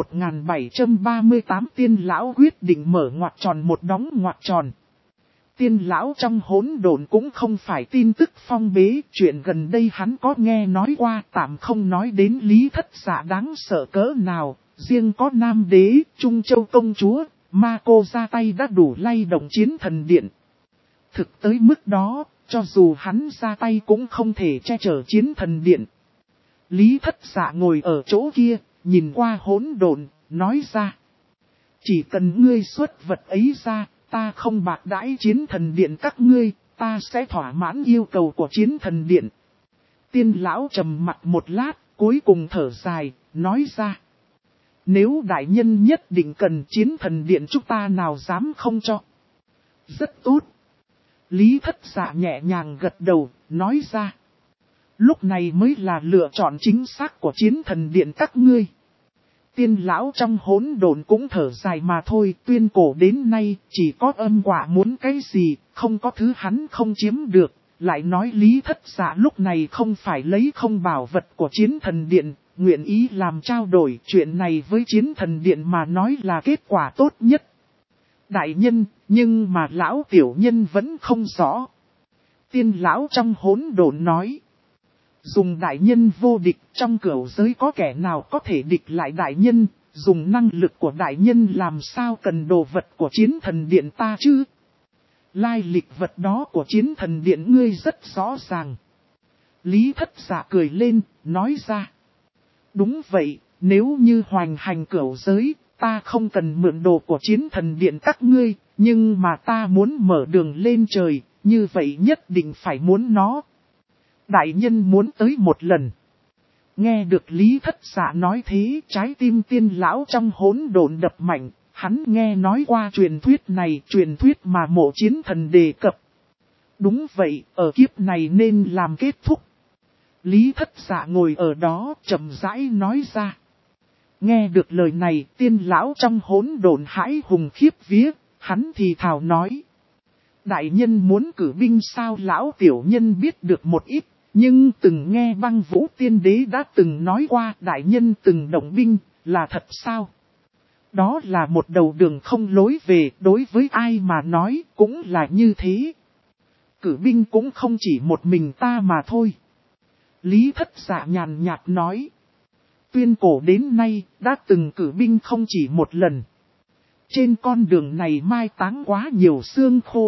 1738 tiên lão quyết định mở ngoặc tròn một đóng ngoặc tròn. Tiên lão trong hỗn độn cũng không phải tin tức phong bế, chuyện gần đây hắn có nghe nói qua, tạm không nói đến Lý Thất Dạ đáng sợ cỡ nào, riêng có Nam Đế, Trung Châu công chúa, Ma Cô ra tay đã đủ lay động chiến thần điện. Thực tới mức đó, cho dù hắn ra tay cũng không thể che chở chiến thần điện. Lý Thất Dạ ngồi ở chỗ kia, nhìn qua hỗn độn, nói ra. Chỉ cần ngươi xuất vật ấy ra, ta không bạc đãi chiến thần điện các ngươi, ta sẽ thỏa mãn yêu cầu của chiến thần điện. Tiên lão trầm mặt một lát, cuối cùng thở dài, nói ra. Nếu đại nhân nhất định cần chiến thần điện chúng ta nào dám không cho. Rất tốt. Lý Thất Dạ nhẹ nhàng gật đầu, nói ra. Lúc này mới là lựa chọn chính xác của chiến thần điện các ngươi. Tiên lão trong hỗn độn cũng thở dài mà thôi, tuyên cổ đến nay chỉ có âm quả muốn cái gì, không có thứ hắn không chiếm được. Lại nói Lý Thất Dạ lúc này không phải lấy không bảo vật của chiến thần điện, nguyện ý làm trao đổi chuyện này với chiến thần điện mà nói là kết quả tốt nhất. Đại nhân, nhưng mà lão tiểu nhân vẫn không rõ. Tiên lão trong hỗn độn nói. Dùng đại nhân vô địch, trong cửu giới có kẻ nào có thể địch lại đại nhân, dùng năng lực của đại nhân làm sao cần đồ vật của chiến thần điện ta chứ? Lai lịch vật đó của chiến thần điện ngươi rất rõ ràng. Lý Thất Dạ cười lên, nói ra. Đúng vậy, nếu như hoành hành cửu giới, ta không cần mượn đồ của chiến thần điện các ngươi, nhưng mà ta muốn mở đường lên trời, như vậy nhất định phải muốn nó. Đại nhân muốn tới một lần. Nghe được Lý Thất Dạ nói thế, trái tim tiên lão trong hỗn độn đập mạnh, hắn nghe nói qua truyền thuyết này, truyền thuyết mà Mộ Chiến Thần đề cập. Đúng vậy, ở kiếp này nên làm kết thúc. Lý Thất Dạ ngồi ở đó, chậm rãi nói ra. Nghe được lời này, tiên lão trong hỗn độn hãi hùng khiếp vía, hắn thì thào nói. Đại nhân muốn cử binh sao? Lão tiểu nhân biết được một ít, nhưng từng nghe Băng Vũ Tiên Đế đã từng nói qua đại nhân từng động binh, là thật sao? Đó là một đầu đường không lối về, đối với ai mà nói cũng là như thế. Cử binh cũng không chỉ một mình ta mà thôi. Lý Thất Dạ nhàn nhạt nói. Tuyên cổ đến nay, đã từng cử binh không chỉ một lần. Trên con đường này mai táng quá nhiều xương khô.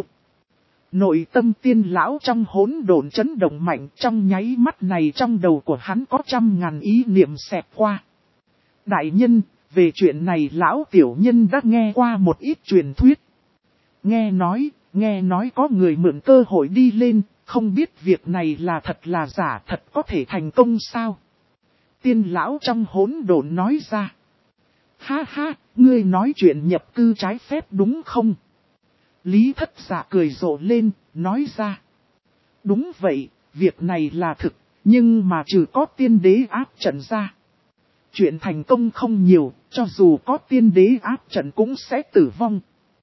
Nội tâm tiên lão trong hỗn độn chấn động mạnh, trong nháy mắt này trong đầu của hắn có 100.000 ý niệm xẹt qua. Đại nhân, về chuyện này lão tiểu nhân đã nghe qua một ít truyền thuyết. Nghe nói có người mượn cơ hội đi lên, không biết việc này là thật là giả, thật có thể thành công sao? Tiên lão trong hỗn độn nói ra. Ha ha, ngươi nói chuyện nhập cư trái phép đúng không? Lý Thất Dạ cười rộ lên, nói ra. Đúng vậy, việc này là thực, nhưng mà trừ có tiên đế áp trận ra. Chuyện thành công không nhiều, cho dù có tiên đế áp trận cũng sẽ tử vong.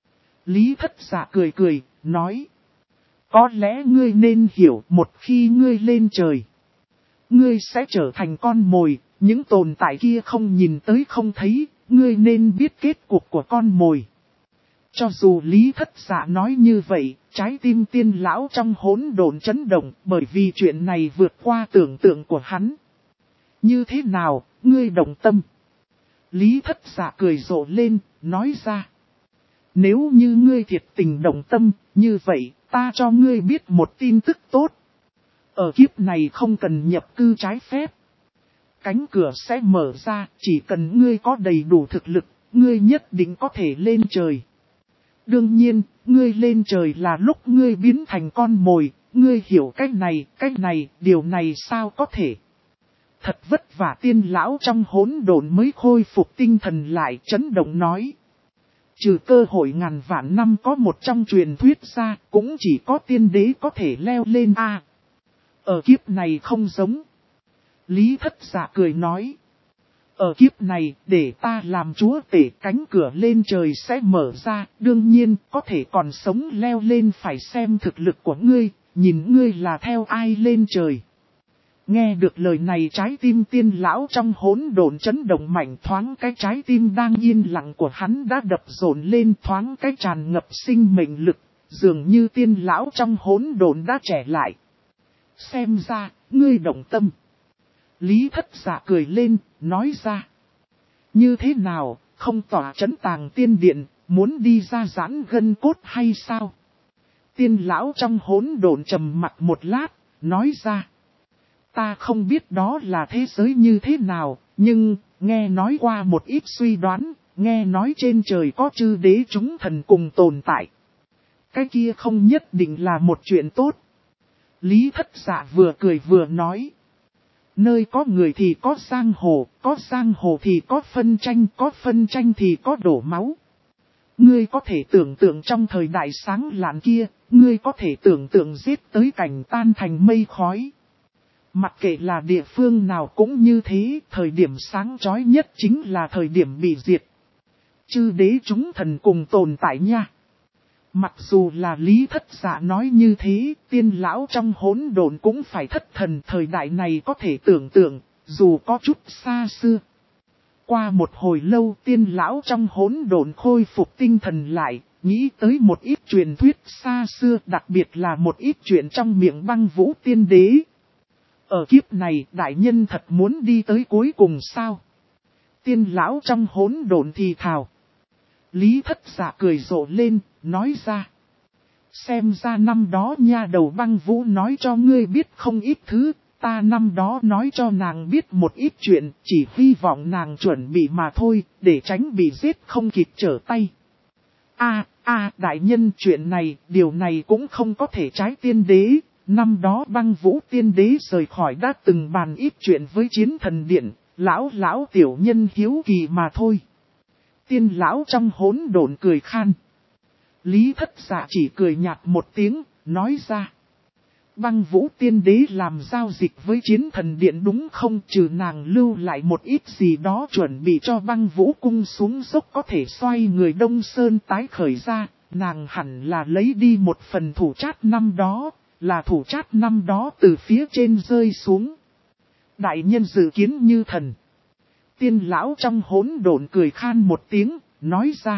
Lý Thất Dạ cười, nói. Có lẽ ngươi nên hiểu, một khi ngươi lên trời, ngươi sẽ trở thành con mồi, những tồn tại kia không nhìn tới không thấy, ngươi nên biết kết cục của con mồi. Cho dù Lý Thất Dạ nói như vậy, trái tim tiên lão trong hỗn độn chấn động, bởi vì chuyện này vượt qua tưởng tượng của hắn. Như thế nào, ngươi động tâm? Lý Thất Dạ cười rộ lên, nói ra. Nếu như ngươi thiệt tình động tâm, như vậy, ta cho ngươi biết một tin tức tốt. Ở kiếp này không cần nhập cư trái phép. Cánh cửa sẽ mở ra, chỉ cần ngươi có đầy đủ thực lực, ngươi nhất định có thể lên trời. Đương nhiên, ngươi lên trời là lúc ngươi biến thành con mồi, ngươi hiểu cái này, điều này sao có thể. Thật vất vả tiên lão trong hỗn độn mới khôi phục tinh thần lại, chấn động nói. Trừ cơ hội ngàn vạn năm có một trong truyền thuyết ra, cũng chỉ có tiên đế có thể leo lên a. Ở kiếp này không giống. Lý Thất Dạ cười nói. Ở kiếp này, để ta làm chúa tể, cánh cửa lên trời sẽ mở ra, đương nhiên, có thể còn sống leo lên phải xem thực lực của ngươi, nhìn ngươi là theo ai lên trời. Nghe được lời này trái tim tiên lão trong hỗn độn chấn động mạnh, thoáng cái trái tim đang yên lặng của hắn đã đập rộn lên, thoáng cái tràn ngập sinh mệnh lực, dường như tiên lão trong hỗn độn đã trẻ lại. Xem ra, ngươi động tâm. Lý Thất Dạ cười lên, nói ra. Như thế nào, không tỏa trấn tàng tiên điện, muốn đi ra giãn gân cốt hay sao? Tiên lão trong hỗn độn trầm mặt một lát, nói ra. Ta không biết đó là thế giới như thế nào, nhưng, nghe nói qua một ít suy đoán, nghe nói trên trời có chư đế chúng thần cùng tồn tại. Cái kia không nhất định là một chuyện tốt. Lý Thất Dạ vừa cười vừa nói. Nơi có người thì có giang hồ thì có phân tranh thì có đổ máu. Ngươi có thể tưởng tượng trong thời đại sáng lạn kia, ngươi có thể tưởng tượng giết tới cảnh tan thành mây khói. Mặc kệ là địa phương nào cũng như thế, thời điểm sáng chói nhất chính là thời điểm bị diệt. Chư đế chúng thần cùng tồn tại nha. Mặc dù là Lý Thất Dạ nói như thế, tiên lão trong hỗn độn cũng phải thất thần, thời đại này có thể tưởng tượng, dù có chút xa xưa. Qua một hồi lâu tiên lão trong hỗn độn khôi phục tinh thần lại, nghĩ tới một ít truyền thuyết xa xưa, đặc biệt là một ít chuyện trong miệng Băng Vũ tiên đế. Ở kiếp này đại nhân thật muốn đi tới cuối cùng sao? Tiên lão trong hỗn độn thì thào. Lý Thất Dạ cười rộ lên, nói ra. Xem ra năm đó nha đầu Băng Vũ nói cho ngươi biết không ít thứ, ta năm đó nói cho nàng biết một ít chuyện, chỉ hy vọng nàng chuẩn bị mà thôi, để tránh bị giết không kịp trở tay. Đại nhân, chuyện này, điều này cũng không có thể trái tiên đế. Năm đó Băng Vũ tiên đế rời khỏi đã từng bàn ít chuyện với Chiến Thần Điện, lão tiểu nhân hiếu kỳ mà thôi. Tiên lão trong hỗn độn cười khan. Lý Thất Dạ chỉ cười nhạt một tiếng, nói ra. Băng Vũ tiên đế làm giao dịch với Chiến Thần Điện đúng không, trừ nàng lưu lại một ít gì đó chuẩn bị cho Băng Vũ cung xuống dốc có thể xoay người Đông Sơn tái khởi ra, nàng hẳn là lấy đi một phần thủ trát năm đó, là thủ trát năm đó từ phía trên rơi xuống. Đại nhân dự kiến như thần. Tiên lão trong hỗn độn cười khan một tiếng, nói ra.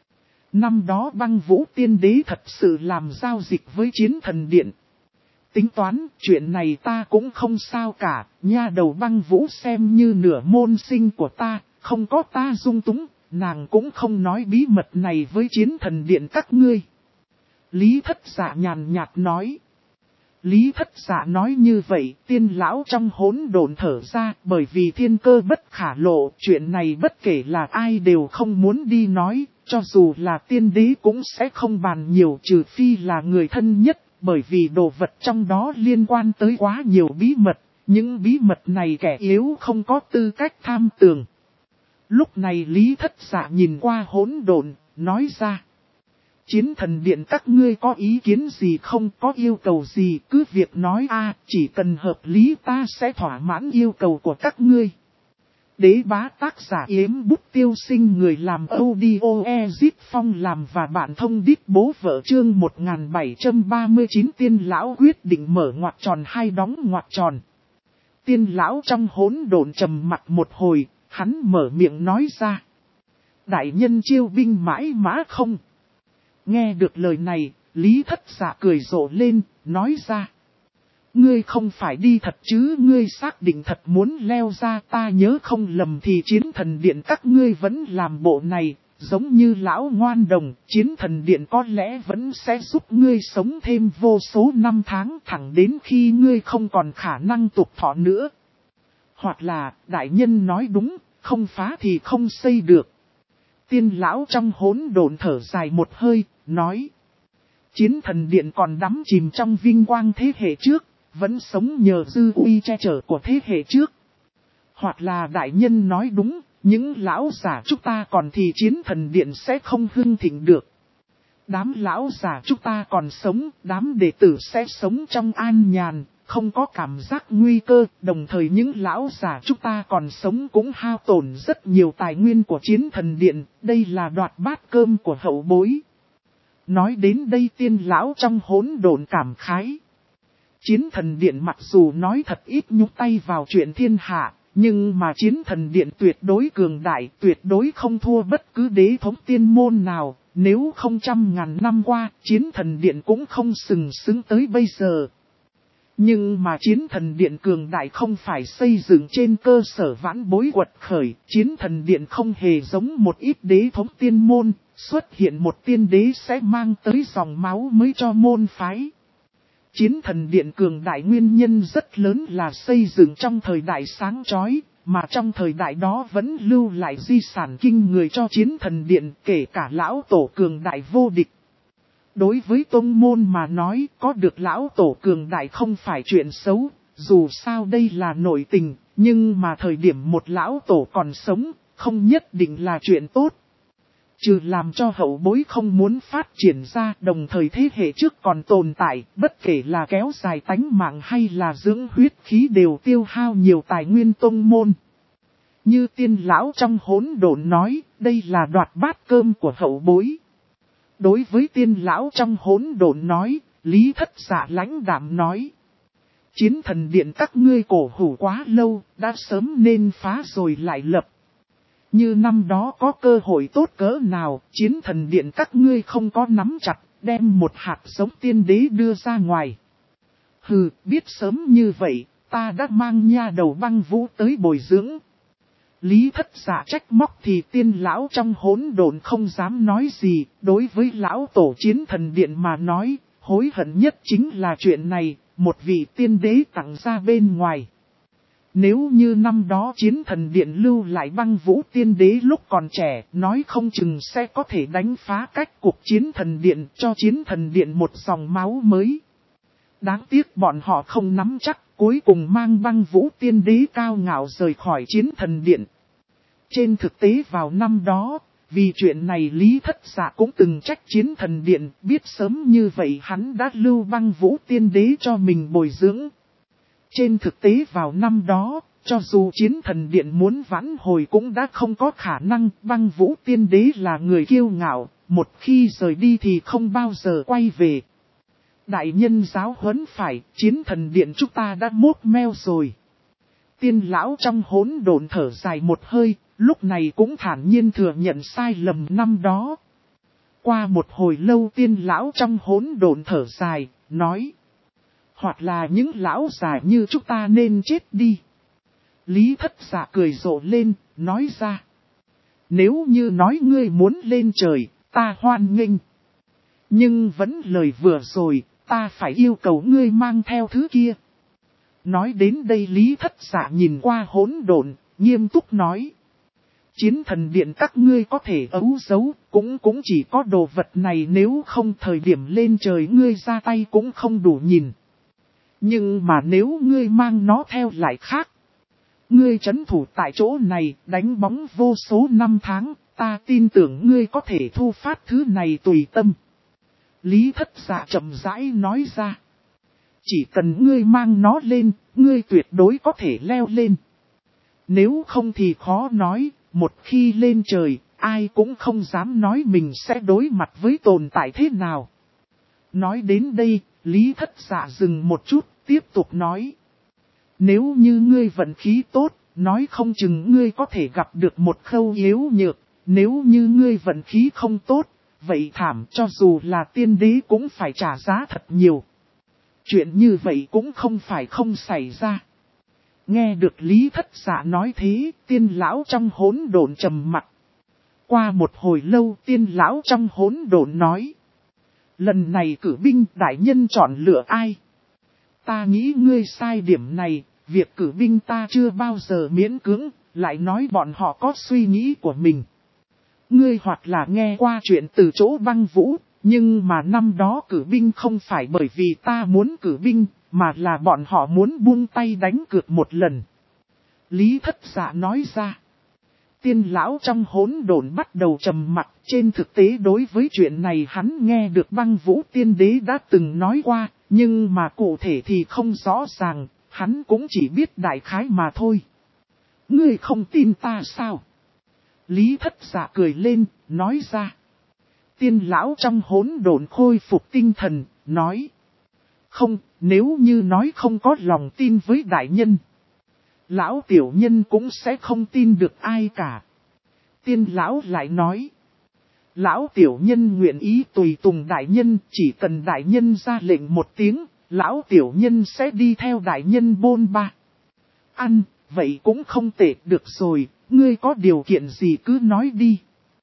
Năm đó Băng Vũ tiên đế thật sự làm giao dịch với Chiến Thần Điện. Tính toán, chuyện này ta cũng không sao cả, nha đầu Băng Vũ xem như nửa môn sinh của ta, không có ta dung túng, nàng cũng không nói bí mật này với Chiến Thần Điện các ngươi. Lý Thất Dạ nhàn nhạt nói. Lý Thất Dạ nói như vậy, tiên lão trong hỗn độn thở ra, bởi vì thiên cơ bất khả lộ, chuyện này bất kể là ai đều không muốn đi nói, cho dù là tiên đế cũng sẽ không bàn nhiều, trừ phi là người thân nhất, bởi vì đồ vật trong đó liên quan tới quá nhiều bí mật, những bí mật này kẻ yếu không có tư cách tham tường. Lúc này Lý Thất Dạ nhìn qua hỗn độn, nói ra. Chiến Thần Điện các ngươi có ý kiến gì không, có yêu cầu gì cứ việc nói chỉ cần hợp lý ta sẽ thỏa mãn yêu cầu của các ngươi. Đế bá tác giả Yếm Bút Tiêu Sinh, người làm audio Ezip Phong làm và bạn thông đít bố vợ, chương 1739. Tiên lão quyết định mở ngoặc tròn hay đóng ngoặc tròn. Tiên lão trong hỗn độn trầm mặt một hồi, hắn mở miệng nói ra. Đại nhân chiêu binh mãi mã không? Nghe được lời này, Lý Thất Dạ cười rộ lên, nói ra. Ngươi không phải đi thật chứ, ngươi xác định thật muốn leo ra, ta nhớ không lầm thì Chiến Thần Điện các ngươi vẫn làm bộ này, giống như lão ngoan đồng, Chiến Thần Điện có lẽ vẫn sẽ giúp ngươi sống thêm vô số năm tháng thẳng đến khi ngươi không còn khả năng tục thọ nữa. Hoặc là, đại nhân nói đúng, không phá thì không xây được. Tiên lão trong hỗn độn thở dài một hơi, nói. Chiến Thần Điện còn đắm chìm trong vinh quang thế hệ trước, vẫn sống nhờ dư uy che chở của thế hệ trước. Hoặc là đại nhân nói đúng, những lão giả chúng ta còn thì Chiến Thần Điện sẽ không hưng thịnh được. Đám lão giả chúng ta còn sống, đám đệ tử sẽ sống trong an nhàn, không có cảm giác nguy cơ, đồng thời những lão giả chúng ta còn sống cũng hao tổn rất nhiều tài nguyên của Chiến Thần Điện, đây là đoạt bát cơm của hậu bối. Nói đến đây tiên lão trong hỗn độn cảm khái. Chiến Thần Điện mặc dù nói thật ít nhúc tay vào chuyện thiên hạ, nhưng mà Chiến Thần Điện tuyệt đối cường đại, tuyệt đối không thua bất cứ đế thống tiên môn nào, nếu không 100.000 năm qua, Chiến Thần Điện cũng không sừng sững tới bây giờ. Nhưng mà Chiến Thần Điện cường đại không phải xây dựng trên cơ sở vãn bối quật khởi, Chiến Thần Điện không hề giống một ít đế thống tiên môn, xuất hiện một tiên đế sẽ mang tới dòng máu mới cho môn phái. Chiến Thần Điện cường đại nguyên nhân rất lớn là xây dựng trong thời đại sáng chói, mà trong thời đại đó vẫn lưu lại di sản kinh người cho Chiến Thần Điện, kể cả lão tổ cường đại vô địch. Đối với tông môn mà nói, có được lão tổ cường đại không phải chuyện xấu, dù sao đây là nội tình, nhưng mà thời điểm một lão tổ còn sống, không nhất định là chuyện tốt. Trừ làm cho hậu bối không muốn phát triển ra, đồng thời thế hệ trước còn tồn tại, bất kể là kéo dài tánh mạng hay là dưỡng huyết khí đều tiêu hao nhiều tài nguyên tông môn. Như tiên lão trong hỗn độn nói, đây là đoạt bát cơm của hậu bối. Đối với tiên lão trong hỗn độn nói, Lý Thất Dạ lãnh đạm nói. Chiến thần điện các ngươi cổ hủ quá lâu, đã sớm nên phá rồi lại lập. Như năm đó có cơ hội tốt cỡ nào, chiến thần điện các ngươi không có nắm chặt, đem một hạt giống tiên đế đưa ra ngoài. Hừ, biết sớm như vậy, ta đã mang nha đầu băng vũ tới bồi dưỡng. Lý Thất Dạ trách móc thì tiên lão trong hỗn độn không dám nói gì, đối với lão tổ chiến thần điện mà nói, hối hận nhất chính là chuyện này, một vị tiên đế tặng ra bên ngoài. Nếu như năm đó chiến thần điện lưu lại băng vũ tiên đế lúc còn trẻ, nói không chừng sẽ có thể đánh phá cách cuộc chiến thần điện cho chiến thần điện một dòng máu mới. Đáng tiếc bọn họ không nắm chắc, cuối cùng mang băng vũ tiên đế cao ngạo rời khỏi chiến thần điện. Trên thực tế vào năm đó, vì chuyện này Lý Thất Dạ cũng từng trách chiến thần điện, biết sớm như vậy hắn đã lưu băng vũ tiên đế cho mình bồi dưỡng. Trên thực tế vào năm đó, cho dù chiến thần điện muốn vãn hồi cũng đã không có khả năng, băng vũ tiên đế là người kiêu ngạo, một khi rời đi thì không bao giờ quay về. Đại nhân giáo huấn phải, chiến thần điện chúng ta đã mốt meo rồi. Tiên lão trong hỗn độn thở dài một hơi, lúc này cũng thản nhiên thừa nhận sai lầm năm đó. Qua một hồi lâu tiên lão trong hỗn độn thở dài, nói. Hoặc là những lão già như chúng ta nên chết đi. Lý Thất Dạ cười rộ lên, nói ra. Nếu như nói ngươi muốn lên trời, ta hoan nghênh. Nhưng vẫn lời vừa rồi, ta phải yêu cầu ngươi mang theo thứ kia. Nói đến đây Lý Thất Dạ nhìn qua hỗn độn, nghiêm túc nói. Chiến thần điện các ngươi có thể ấu giấu, cũng chỉ có đồ vật này, nếu không thời điểm lên trời ngươi ra tay cũng không đủ nhìn. Nhưng mà nếu ngươi mang nó theo lại khác. Ngươi trấn thủ tại chỗ này, đánh bóng vô số năm tháng, ta tin tưởng ngươi có thể thu phát thứ này tùy tâm. Lý Thất Dạ chậm rãi nói ra. Chỉ cần ngươi mang nó lên, ngươi tuyệt đối có thể leo lên. Nếu không thì khó nói, một khi lên trời, ai cũng không dám nói mình sẽ đối mặt với tồn tại thế nào. Nói đến đây, Lý Thất Dạ dừng một chút, tiếp tục nói. Nếu như ngươi vận khí tốt, nói không chừng ngươi có thể gặp được một khâu yếu nhược. Nếu như ngươi vận khí không tốt, vậy thảm, cho dù là tiên đế cũng phải trả giá thật nhiều. Chuyện như vậy cũng không phải không xảy ra. Nghe được Lý Thất Dạ nói thế, tiên lão trong hỗn độn trầm mặt. Qua một hồi lâu tiên lão trong hỗn độn nói. Lần này cử binh đại nhân chọn lựa ai? Ta nghĩ ngươi sai điểm này, việc cử binh ta chưa bao giờ miễn cưỡng, lại nói bọn họ có suy nghĩ của mình. Ngươi hoặc là nghe qua chuyện từ chỗ băng vũ, nhưng mà năm đó cử binh không phải bởi vì ta muốn cử binh, mà là bọn họ muốn buông tay đánh cược một lần. Lý Thất Dạ nói ra. Tiên lão trong hỗn độn bắt đầu trầm mặc, trên thực tế đối với chuyện này hắn nghe được băng vũ tiên đế đã từng nói qua, nhưng mà cụ thể thì không rõ ràng, hắn cũng chỉ biết đại khái mà thôi. Ngươi không tin ta sao? Lý Thất Dạ cười lên, nói ra. Tiên lão trong hỗn độn khôi phục tinh thần, nói. Không, nếu như nói không có lòng tin với đại nhân. Lão tiểu nhân cũng sẽ không tin được ai cả. Tiên lão lại nói. Lão tiểu nhân nguyện ý tùy tùng đại nhân, chỉ cần đại nhân ra lệnh một tiếng, lão tiểu nhân sẽ đi theo đại nhân bôn ba. Ăn, vậy cũng không tệ, được rồi, ngươi có điều kiện gì cứ nói đi.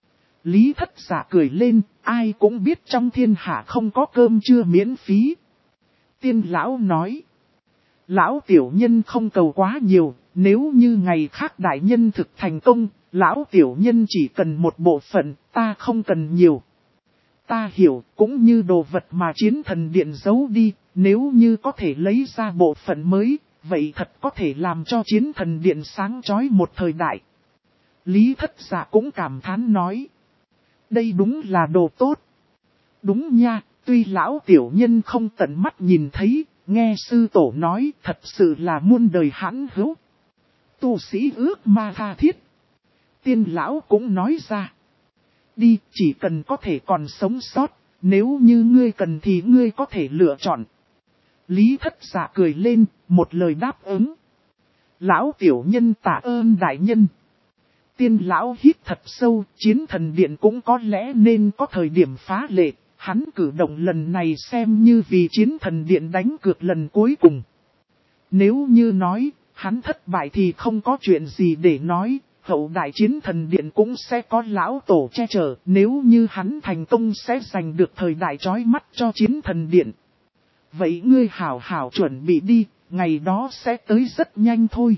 Lý Thất Dạ cười lên, ai cũng biết trong thiên hạ không có cơm trưa miễn phí. Tiên lão nói. Lão tiểu nhân không cầu quá nhiều, nếu như ngày khác đại nhân thực thành công, lão tiểu nhân chỉ cần một bộ phận, ta không cần nhiều. Ta hiểu, cũng như đồ vật mà chiến thần điện giấu đi, nếu như có thể lấy ra bộ phận mới, vậy thật có thể làm cho Chiến Thần Điện sáng chói một thời đại. Lý Thất Dạ cũng cảm thán nói. Đây đúng là đồ tốt. Đúng nha, tuy lão tiểu nhân không tận mắt nhìn thấy, nghe sư tổ nói thật sự là muôn đời hãn hữu. Tu sĩ ước ma tha thiết. Tiên lão cũng nói ra. Đi, chỉ cần có thể còn sống sót, nếu như ngươi cần thì ngươi có thể lựa chọn. Lý Thất Dạ cười lên, một lời đáp ứng. Lão tiểu nhân tạ ơn đại nhân. Tiên lão hít thật sâu, Chiến Thần Điện cũng có lẽ nên có thời điểm phá lệ. Hắn cử động lần này xem như vì Chiến Thần Điện đánh cược lần cuối cùng. Nếu như nói, hắn thất bại thì không có chuyện gì để nói, hậu đại Chiến Thần Điện cũng sẽ có lão tổ che chở. Nếu như hắn thành công sẽ giành được thời đại chói mắt cho Chiến Thần Điện. Vậy ngươi hảo hảo chuẩn bị đi, ngày đó sẽ tới rất nhanh thôi.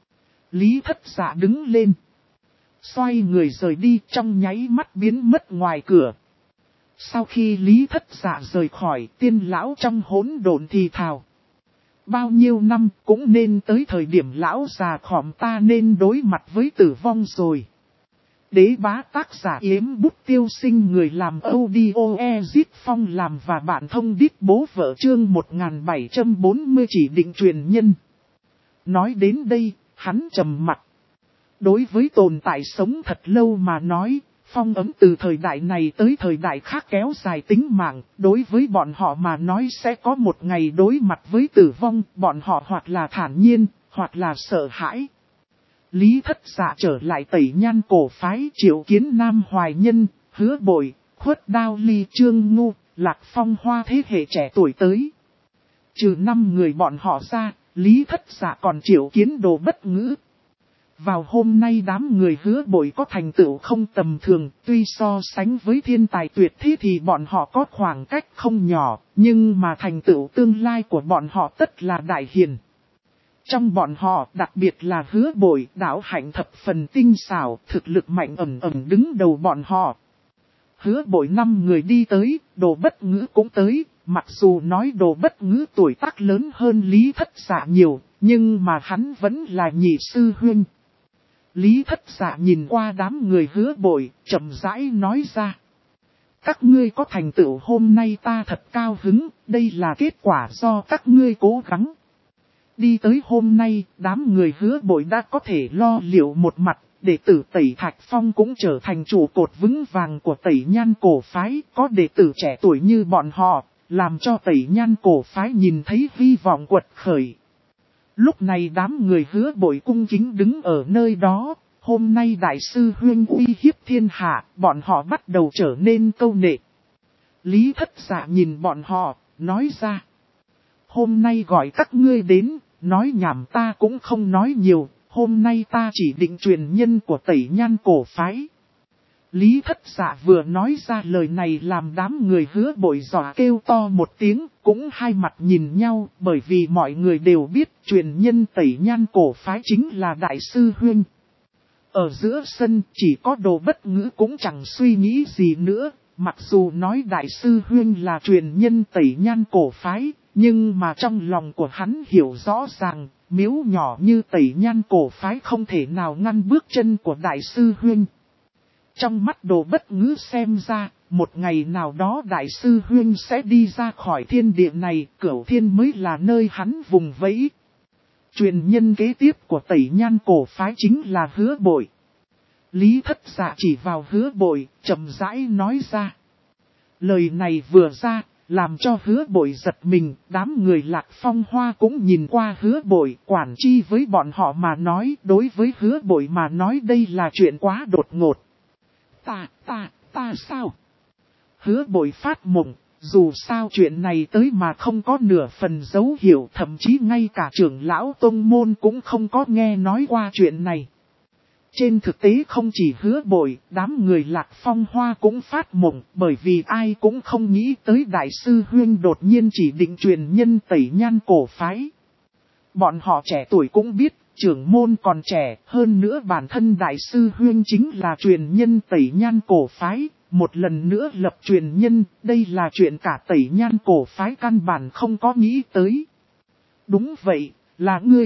Lý Thất Dạ đứng lên. Xoay người rời đi trong nháy mắt biến mất ngoài cửa. Sau khi Lý Thất Dạ rời khỏi, tiên lão trong hỗn độn thì thào. Bao nhiêu năm cũng nên tới thời điểm lão già khòm ta nên đối mặt với tử vong rồi. Đế bá tác giả Yếm Bút Tiêu Sinh, người làm audio Ezit Phong làm và bạn thông đít bố vợ chương 1740 chỉ định truyền nhân. Nói đến đây, hắn trầm mặt. Đối với tồn tại sống thật lâu mà nói, phong ấm từ thời đại này tới thời đại khác kéo dài tính mạng, đối với bọn họ mà nói sẽ có một ngày đối mặt với tử vong, bọn họ hoặc là thản nhiên, hoặc là sợ hãi. Lý Thất Dạ trở lại Tẩy Nhan cổ phái, Triệu Kiến Nam Hoài Nhân, Hứa Bội, Khuất Đao Ly, Trương Ngu, Lạc Phong Hoa thế hệ trẻ tuổi tới. Trừ 5 người bọn họ ra, Lý Thất Dạ còn Triệu Kiến Đồ Bất Ngữ. Vào hôm nay đám người Hứa Bội có thành tựu không tầm thường, tuy so sánh với thiên tài tuyệt thế thì bọn họ có khoảng cách không nhỏ, nhưng mà thành tựu tương lai của bọn họ tất là đại hiền. Trong bọn họ, đặc biệt là Hứa Bội, đạo hạnh thập phần tinh xảo, thực lực mạnh ẩn đứng đầu bọn họ. Hứa Bội 5 người đi tới, Đồ Bất Ngữ cũng tới, mặc dù nói Đồ Bất Ngữ tuổi tác lớn hơn Lý Thất Dạ nhiều, nhưng mà hắn vẫn là nhị sư huynh. Lý Thất Dạ nhìn qua đám người Hứa Bội, chậm rãi nói ra. Các ngươi có thành tựu hôm nay ta thật cao hứng, đây là kết quả do các ngươi cố gắng. Đi tới hôm nay, đám người Hứa Bội đã có thể lo liệu một mặt, đệ tử Tẩy Thạch Phong cũng trở thành trụ cột vững vàng của Tẩy Nhan cổ phái, có đệ tử trẻ tuổi như bọn họ, làm cho Tẩy Nhan cổ phái nhìn thấy hy vọng quật khởi. Lúc này đám người Hứa Bội cung kính đứng ở nơi đó, hôm nay đại sư huynh uy hiếp thiên hạ, bọn họ bắt đầu trở nên câu nệ. Lý Thất Dạ nhìn bọn họ, nói ra. Hôm nay gọi các ngươi đến, nói nhảm ta cũng không nói nhiều, hôm nay ta chỉ định truyền nhân của Tẩy Nhan cổ phái. Lý Thất Dạ vừa nói ra lời này làm đám người Hứa Bội dọa kêu to một tiếng, cũng hai mặt nhìn nhau, bởi vì mọi người đều biết truyền nhân Tẩy Nhan cổ phái chính là đại sư huynh. Ở giữa sân chỉ có Đồ Bất Ngữ cũng chẳng suy nghĩ gì nữa, mặc dù nói đại sư huynh là truyền nhân Tẩy Nhan cổ phái, nhưng mà trong lòng của hắn hiểu rõ ràng, miếu nhỏ như Tẩy Nhan cổ phái không thể nào ngăn bước chân của đại sư huynh. Trong mắt Đồ Bất Ngữ xem ra, một ngày nào đó đại sư huynh sẽ đi ra khỏi thiên địa này, Cửu Thiên mới là nơi hắn vùng vẫy. Truyền nhân kế tiếp của Tẩy Nhan cổ phái chính là Hứa Bội. Lý Thất Dạ chỉ vào Hứa Bội, chậm rãi nói ra. Lời này vừa ra, làm cho Hứa Bội giật mình, đám người Lạc Phong Hoa cũng nhìn qua Hứa Bội, quản chi với bọn họ mà nói, đối với Hứa Bội mà nói đây là chuyện quá đột ngột. Ta sao? Hứa Bội phát mộng, dù sao chuyện này tới mà không có nửa phần dấu hiệu, thậm chí ngay cả trưởng lão tông môn cũng không có nghe nói qua chuyện này. Trên thực tế không chỉ Hứa Bội, đám người Lạc Phong Hoa cũng phát mộng, bởi vì ai cũng không nghĩ tới đại sư huynh đột nhiên chỉ định truyền nhân Tẩy Nhan cổ phái. Bọn họ trẻ tuổi cũng biết, trưởng môn còn trẻ, hơn nữa bản thân đại sư huynh chính là truyền nhân Tẩy Nhan cổ phái, một lần nữa lập truyền nhân, đây là chuyện cả Tẩy Nhan cổ phái căn bản không có nghĩ tới. Đúng vậy, là ngươi.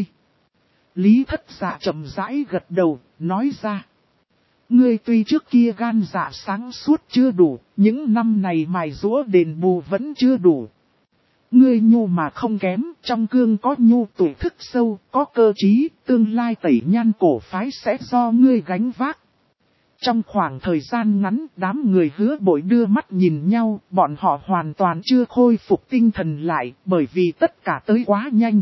Lý Thất Dạ chậm rãi gật đầu, nói ra. Ngươi tuy trước kia gan dạ sáng suốt chưa đủ, những năm này mài giũa đền bù vẫn chưa đủ. Ngươi nhu mà không kém, trong cương có nhu tuổi thức sâu, có cơ trí, tương lai tẩy nhan cổ phái sẽ do ngươi gánh vác. Trong khoảng thời gian ngắn, đám người Hứa Bội đưa mắt nhìn nhau, bọn họ hoàn toàn chưa khôi phục tinh thần lại, bởi vì tất cả tới quá nhanh.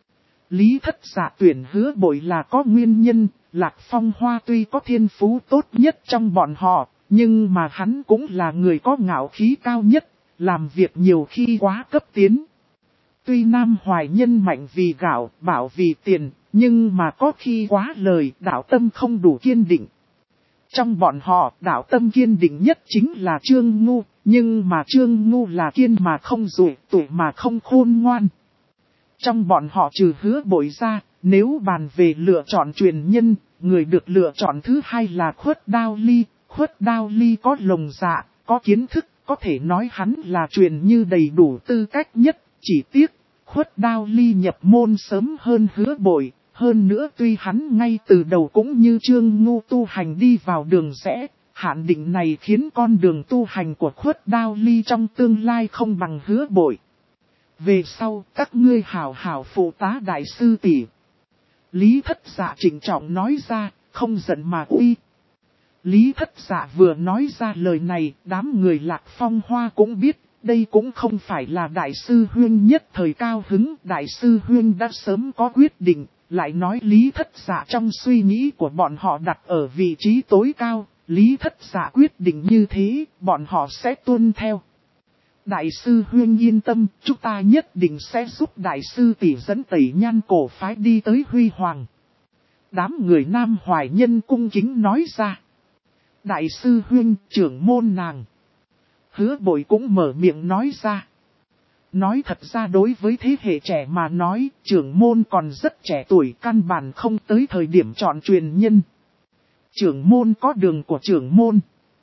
Lý Thất Dạ tuyển Hứa Bội là có nguyên nhân, Lạc Phong Hoa tuy có thiên phú tốt nhất trong bọn họ, nhưng mà hắn cũng là người có ngạo khí cao nhất, làm việc nhiều khi quá cấp tiến. Tuy Nam Hoài Nhân mạnh vì gạo, bảo vì tiền, nhưng mà có khi quá lời, đạo tâm không đủ kiên định. Trong bọn họ, đạo tâm kiên định nhất chính là Trương Ngu, nhưng mà Trương Ngu là kiên mà không dụi, tuổi mà không khôn ngoan. Trong bọn họ trừ Hứa Bội ra, nếu bàn về lựa chọn truyền nhân, người được lựa chọn thứ hai là Khuất Đao Ly. Khuất Đao Ly có lồng dạ, có kiến thức, có thể nói hắn là truyền như đầy đủ tư cách nhất, chỉ tiếc, Khuất Đao Ly nhập môn sớm hơn Hứa Bội. Hơn nữa tuy hắn ngay từ đầu cũng như Trương Ngu tu hành đi vào đường rẽ, hạn định này khiến con đường tu hành của Khuất Đao Ly trong tương lai không bằng Hứa Bội. Về sau, các ngươi hảo hảo phụ tá đại sư tỷ. Lý Thất Dạ trịnh trọng nói ra, không giận mà uy. Lý Thất Dạ vừa nói ra lời này, đám người Lạc Phong Hoa cũng biết, đây cũng không phải là đại sư huyên nhất thời cao hứng. Đại sư huyên đã sớm có quyết định, lại nói Lý Thất Dạ trong suy nghĩ của bọn họ đặt ở vị trí tối cao. Lý Thất Dạ quyết định như thế, bọn họ sẽ tuân theo. Đại sư huyên yên tâm, chúng ta nhất định sẽ giúp đại sư tỷ dẫn tẩy nhan cổ phái đi tới huy hoàng. Đám người Nam Hoài Nhân cung kính nói ra. Đại sư huyên, trưởng môn nàng. Hứa Bội cũng mở miệng nói ra. Nói thật ra đối với thế hệ trẻ mà nói, trưởng môn còn rất trẻ tuổi, căn bản không tới thời điểm chọn truyền nhân. Trưởng môn có đường của trưởng môn.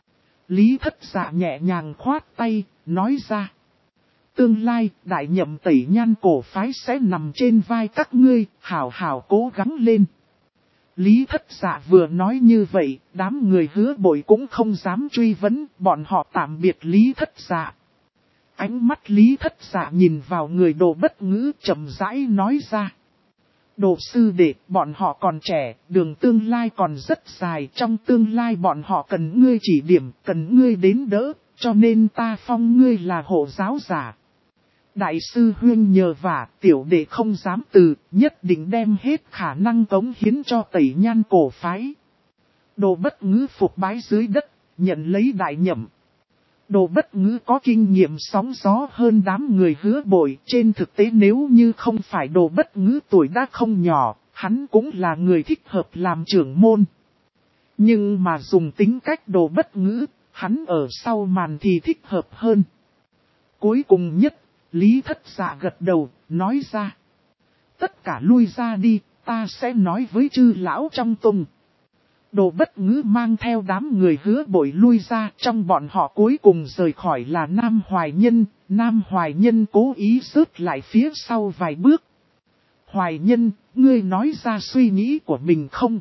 Lý Thất Dạ nhẹ nhàng khoát tay, nói ra. Tương lai, đại nhậm tẩy nhan cổ phái sẽ nằm trên vai các ngươi, hảo hảo cố gắng lên. Lý Thất Dạ vừa nói như vậy, đám người Hứa Bội cũng không dám truy vấn, bọn họ tạm biệt Lý Thất Dạ. Ánh mắt Lý Thất Dạ nhìn vào người Đồ Bất Ngữ chậm rãi nói ra. Đồ sư đệ, bọn họ còn trẻ, đường tương lai còn rất dài, trong tương lai bọn họ cần ngươi chỉ điểm, cần ngươi đến đỡ, cho nên ta phong ngươi là hộ giáo giả. Đại sư huyên nhờ vả, tiểu đệ không dám từ, nhất định đem hết khả năng cống hiến cho tẩy nhan cổ phái. Đồ Bất Ngữ phục bái dưới đất, nhận lấy đại nhậm. Đồ Bất Ngữ có kinh nghiệm sóng gió hơn đám người Hứa Bội. Trên thực tế nếu như không phải Đồ Bất Ngữ tuổi đã không nhỏ, hắn cũng là người thích hợp làm trưởng môn. Nhưng mà dùng tính cách Đồ Bất Ngữ, hắn ở sau màn thì thích hợp hơn. Cuối cùng nhất, Lý Thất Dạ gật đầu, nói ra. Tất cả lui ra đi, ta sẽ nói với chư lão trong tông. Đồ Bất Ngữ mang theo đám người Hứa Bội lui ra, trong bọn họ cuối cùng rời khỏi là Nam Hoài Nhân. Nam Hoài Nhân cố ý rớt lại phía sau vài bước. Hoài Nhân, ngươi nói ra suy nghĩ của mình không?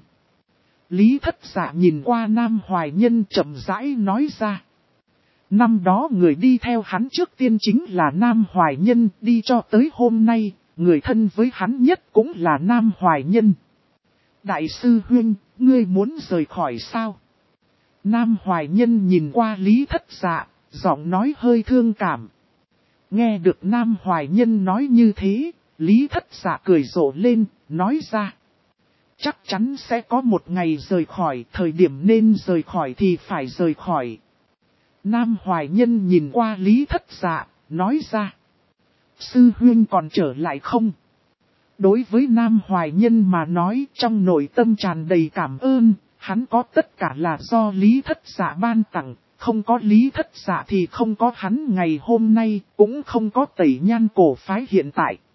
Lý Thất Dạ nhìn qua Nam Hoài Nhân chậm rãi nói ra. Năm đó người đi theo hắn trước tiên chính là Nam Hoài Nhân, đi cho tới hôm nay, người thân với hắn nhất cũng là Nam Hoài Nhân. Đại sư huynh, ngươi muốn rời khỏi sao? Nam Hoài Nhân nhìn qua Lý Thất Dạ, giọng nói hơi thương cảm. Nghe được Nam Hoài Nhân nói như thế, Lý Thất Dạ cười rộ lên, nói ra. Chắc chắn sẽ có một ngày rời khỏi, thời điểm nên rời khỏi thì phải rời khỏi. Nam Hoài Nhân nhìn qua Lý Thất Dạ, nói ra. Sư huynh còn trở lại không? Đối với Nam Hoài Nhân mà nói, trong nội tâm tràn đầy cảm ơn, hắn có tất cả là do Lý Thất Dạ ban tặng, không có Lý Thất Dạ thì không có hắn ngày hôm nay, cũng không có tẩy nhan cổ phái hiện tại.